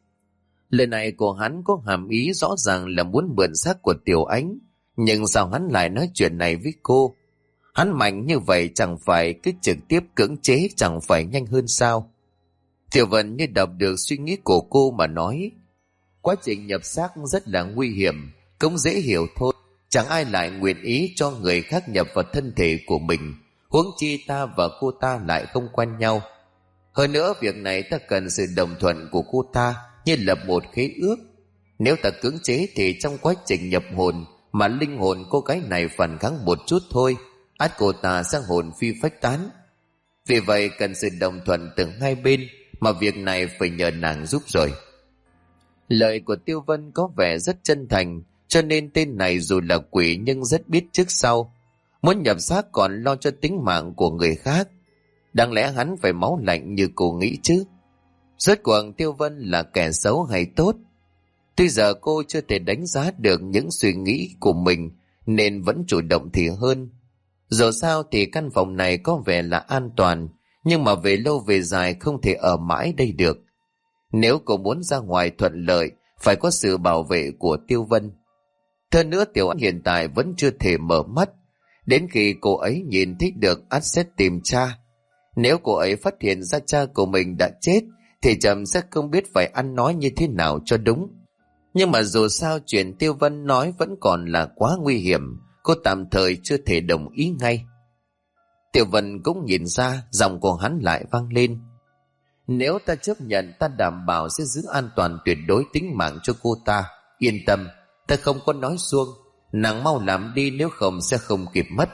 Lời này của hắn có hàm ý rõ ràng là muốn mượn xác của Tiểu Ánh. Nhưng sao hắn lại nói chuyện này với cô? Hắn mạnh như vậy, chẳng phải cứ trực tiếp cưỡng chế chẳng phải nhanh hơn sao? Tiểu Vân như đọc được suy nghĩ của cô mà nói. Quá trình nhập xác rất là nguy hiểm, cũng dễ hiểu thôi. Chẳng ai lại nguyện ý cho người khác nhập vào thân thể của mình, huống chi ta và cô ta lại không quen nhau. Hơn nữa, việc này ta cần sự đồng thuận của cô ta, như lập một khế ước. Nếu ta cưỡng chế thì trong quá trình nhập hồn mà linh hồn cô gái này phản kháng một chút thôi, ắt cô ta sẽ hồn phi phách tán. Vì vậy cần sự đồng thuận từ hai bên, mà việc này phải nhờ nàng giúp rồi. Lời của Tiêu Vân có vẻ rất chân thành, cho nên tên này dù là quỷ nhưng rất biết trước sau. Muốn nhập xác còn lo cho tính mạng của người khác. Đáng lẽ hắn phải máu lạnh như cô nghĩ chứ? Rốt cuộc Tiêu Vân là kẻ xấu hay tốt? Tuy giờ cô chưa thể đánh giá được những suy nghĩ của mình, nên vẫn chủ động thì hơn. Dù sao thì căn phòng này có vẻ là an toàn, nhưng mà về lâu về dài không thể ở mãi đây được. Nếu cô muốn ra ngoài thuận lợi, phải có sự bảo vệ của Tiêu Vân. Hơn nữa Tiểu Ánh hiện tại vẫn chưa thể mở mắt. Đến khi cô ấy nhìn thấy được, ắt sẽ tìm cha. Nếu cô ấy phát hiện ra cha của mình đã chết, thì Trầm sẽ không biết phải ăn nói như thế nào cho đúng. Nhưng mà dù sao chuyện Tiêu Vân nói vẫn còn là quá nguy hiểm, cô tạm thời chưa thể đồng ý ngay. Tiểu Vân cũng nhìn ra, giọng của hắn lại vang lên. Nếu ta chấp nhận, ta đảm bảo sẽ giữ an toàn tuyệt đối tính mạng cho cô ta. Yên tâm, ta không có nói suông. Nàng mau làm đi, nếu không sẽ không kịp mất.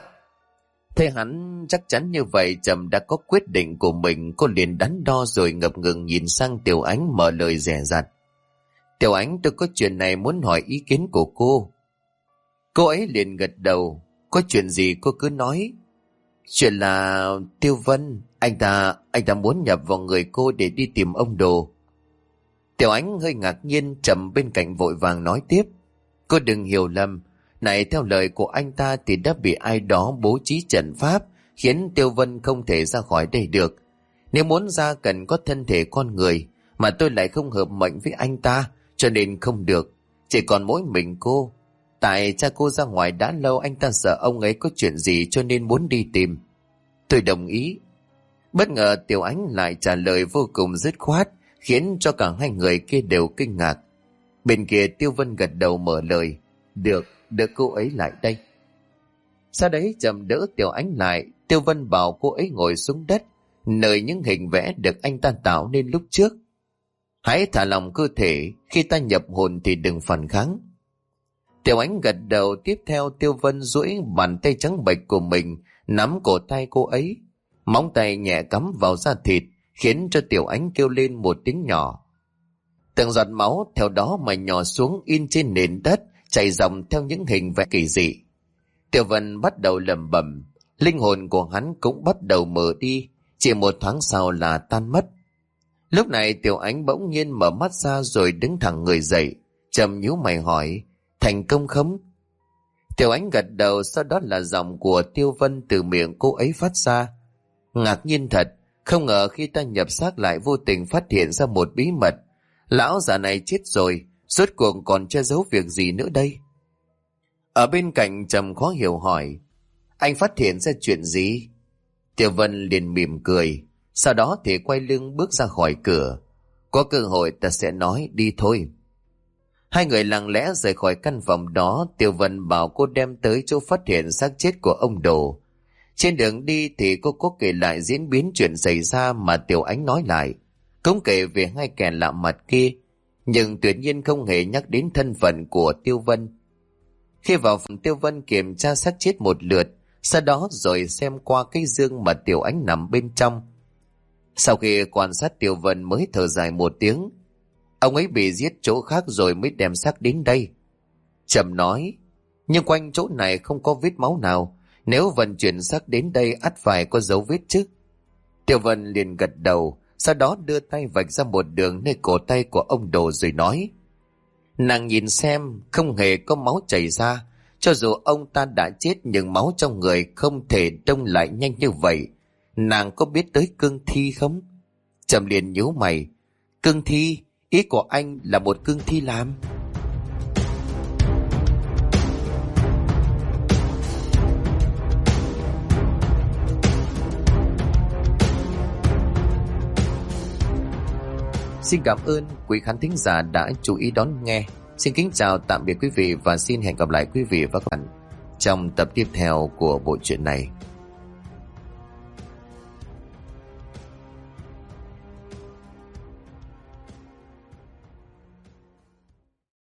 Thế hắn chắc chắn như vậy, Trầm đã có quyết định của mình. Cô liền đắn đo rồi ngập ngừng nhìn sang Tiểu Ánh, mở lời dè dặt. Tiểu Ánh, tôi có chuyện này muốn hỏi ý kiến của cô. Cô ấy liền gật đầu. Có chuyện gì cô cứ nói. Chuyện là Tiêu Vân, anh ta anh ta muốn nhập vào người cô để đi tìm ông Đồ. Tiểu Ánh hơi ngạc nhiên, Trầm bên cạnh vội vàng nói tiếp. Cô đừng hiểu lầm, này theo lời của anh ta thì đã bị ai đó bố trí trận pháp, khiến Tiêu Vân không thể ra khỏi đây được. Nếu muốn ra cần có thân thể con người, mà tôi lại không hợp mệnh với anh ta, cho nên không được. Chỉ còn mỗi mình cô. Tại cha cô ra ngoài đã lâu, anh ta sợ ông ấy có chuyện gì cho nên muốn đi tìm. Tôi đồng ý. Bất ngờ Tiểu Ánh lại trả lời vô cùng dứt khoát, khiến cho cả hai người kia đều kinh ngạc. Bên kia Tiêu Vân gật đầu mở lời. Được, được, cô ấy lại đây. Sau đấy Trầm đỡ Tiểu Ánh lại. Tiêu Vân bảo cô ấy ngồi xuống đất, nơi những hình vẽ được anh ta tạo nên lúc trước. Hãy thả lòng cơ thể, khi ta nhập hồn thì đừng phản kháng. Tiểu Ánh gật đầu. Tiếp theo Tiêu Vân duỗi bàn tay trắng bệch của mình nắm cổ tay cô ấy, móng tay nhẹ cắm vào da thịt, khiến cho Tiểu Ánh kêu lên một tiếng nhỏ. Từng giọt máu theo đó mà nhỏ xuống in trên nền đất, chảy dòng theo những hình vẽ kỳ dị. Tiểu Vân bắt đầu lẩm bẩm, linh hồn của hắn cũng bắt đầu mờ đi, chỉ một thoáng sau là tan mất. Lúc này Tiểu Ánh bỗng nhiên mở mắt ra rồi đứng thẳng người dậy, trầm nhíu mày hỏi, thành công không? Tiểu Ánh gật đầu, sau đó là giọng của Tiêu Vân từ miệng cô ấy phát ra. Ngạc nhiên thật, không ngờ khi ta nhập xác lại vô tình phát hiện ra một bí mật. Lão già này chết rồi, rốt cuộc còn che giấu việc gì nữa đây? Ở bên cạnh Trầm khó hiểu hỏi, anh phát hiện ra chuyện gì? Tiêu Vân liền mỉm cười, sau đó thì quay lưng bước ra khỏi cửa. Có cơ hội ta sẽ nói, đi thôi. Hai người lặng lẽ rời khỏi căn phòng đó. Tiêu Vân bảo cô đem tới chỗ phát hiện xác chết của ông Đồ. Trên đường đi thì cô có kể lại diễn biến chuyện xảy ra mà Tiểu Ánh nói lại, cũng kể về hai kẻ lạ mặt kia, nhưng tuyệt nhiên không hề nhắc đến thân phận của Tiêu Vân. Khi vào phòng, Tiêu Vân kiểm tra xác chết một lượt, sau đó rồi xem qua cái giường mà Tiểu Ánh nằm bên trong. Sau khi quan sát, Tiêu Vân mới thở dài một tiếng. Ông ấy bị giết chỗ khác rồi mới đem xác đến đây. Trầm nói, nhưng quanh chỗ này không có vết máu nào, nếu vận chuyển xác đến đây ắt phải có dấu vết chứ. Tiêu Vân liền gật đầu, sau đó đưa tay vạch ra một đường nơi cổ tay của ông Đồ rồi nói, nàng nhìn xem, không hề có máu chảy ra. Cho dù ông ta đã chết nhưng máu trong người không thể đông lại nhanh như vậy. Nàng có biết tới cương thi không? Trầm liền nhíu mày, cương thi? Ý của anh là một cương thi làm? Xin cảm ơn quý khán thính giả đã chú ý đón nghe. Xin kính chào tạm biệt quý vị và xin hẹn gặp lại quý vị và các bạn trong tập tiếp theo của bộ truyện này.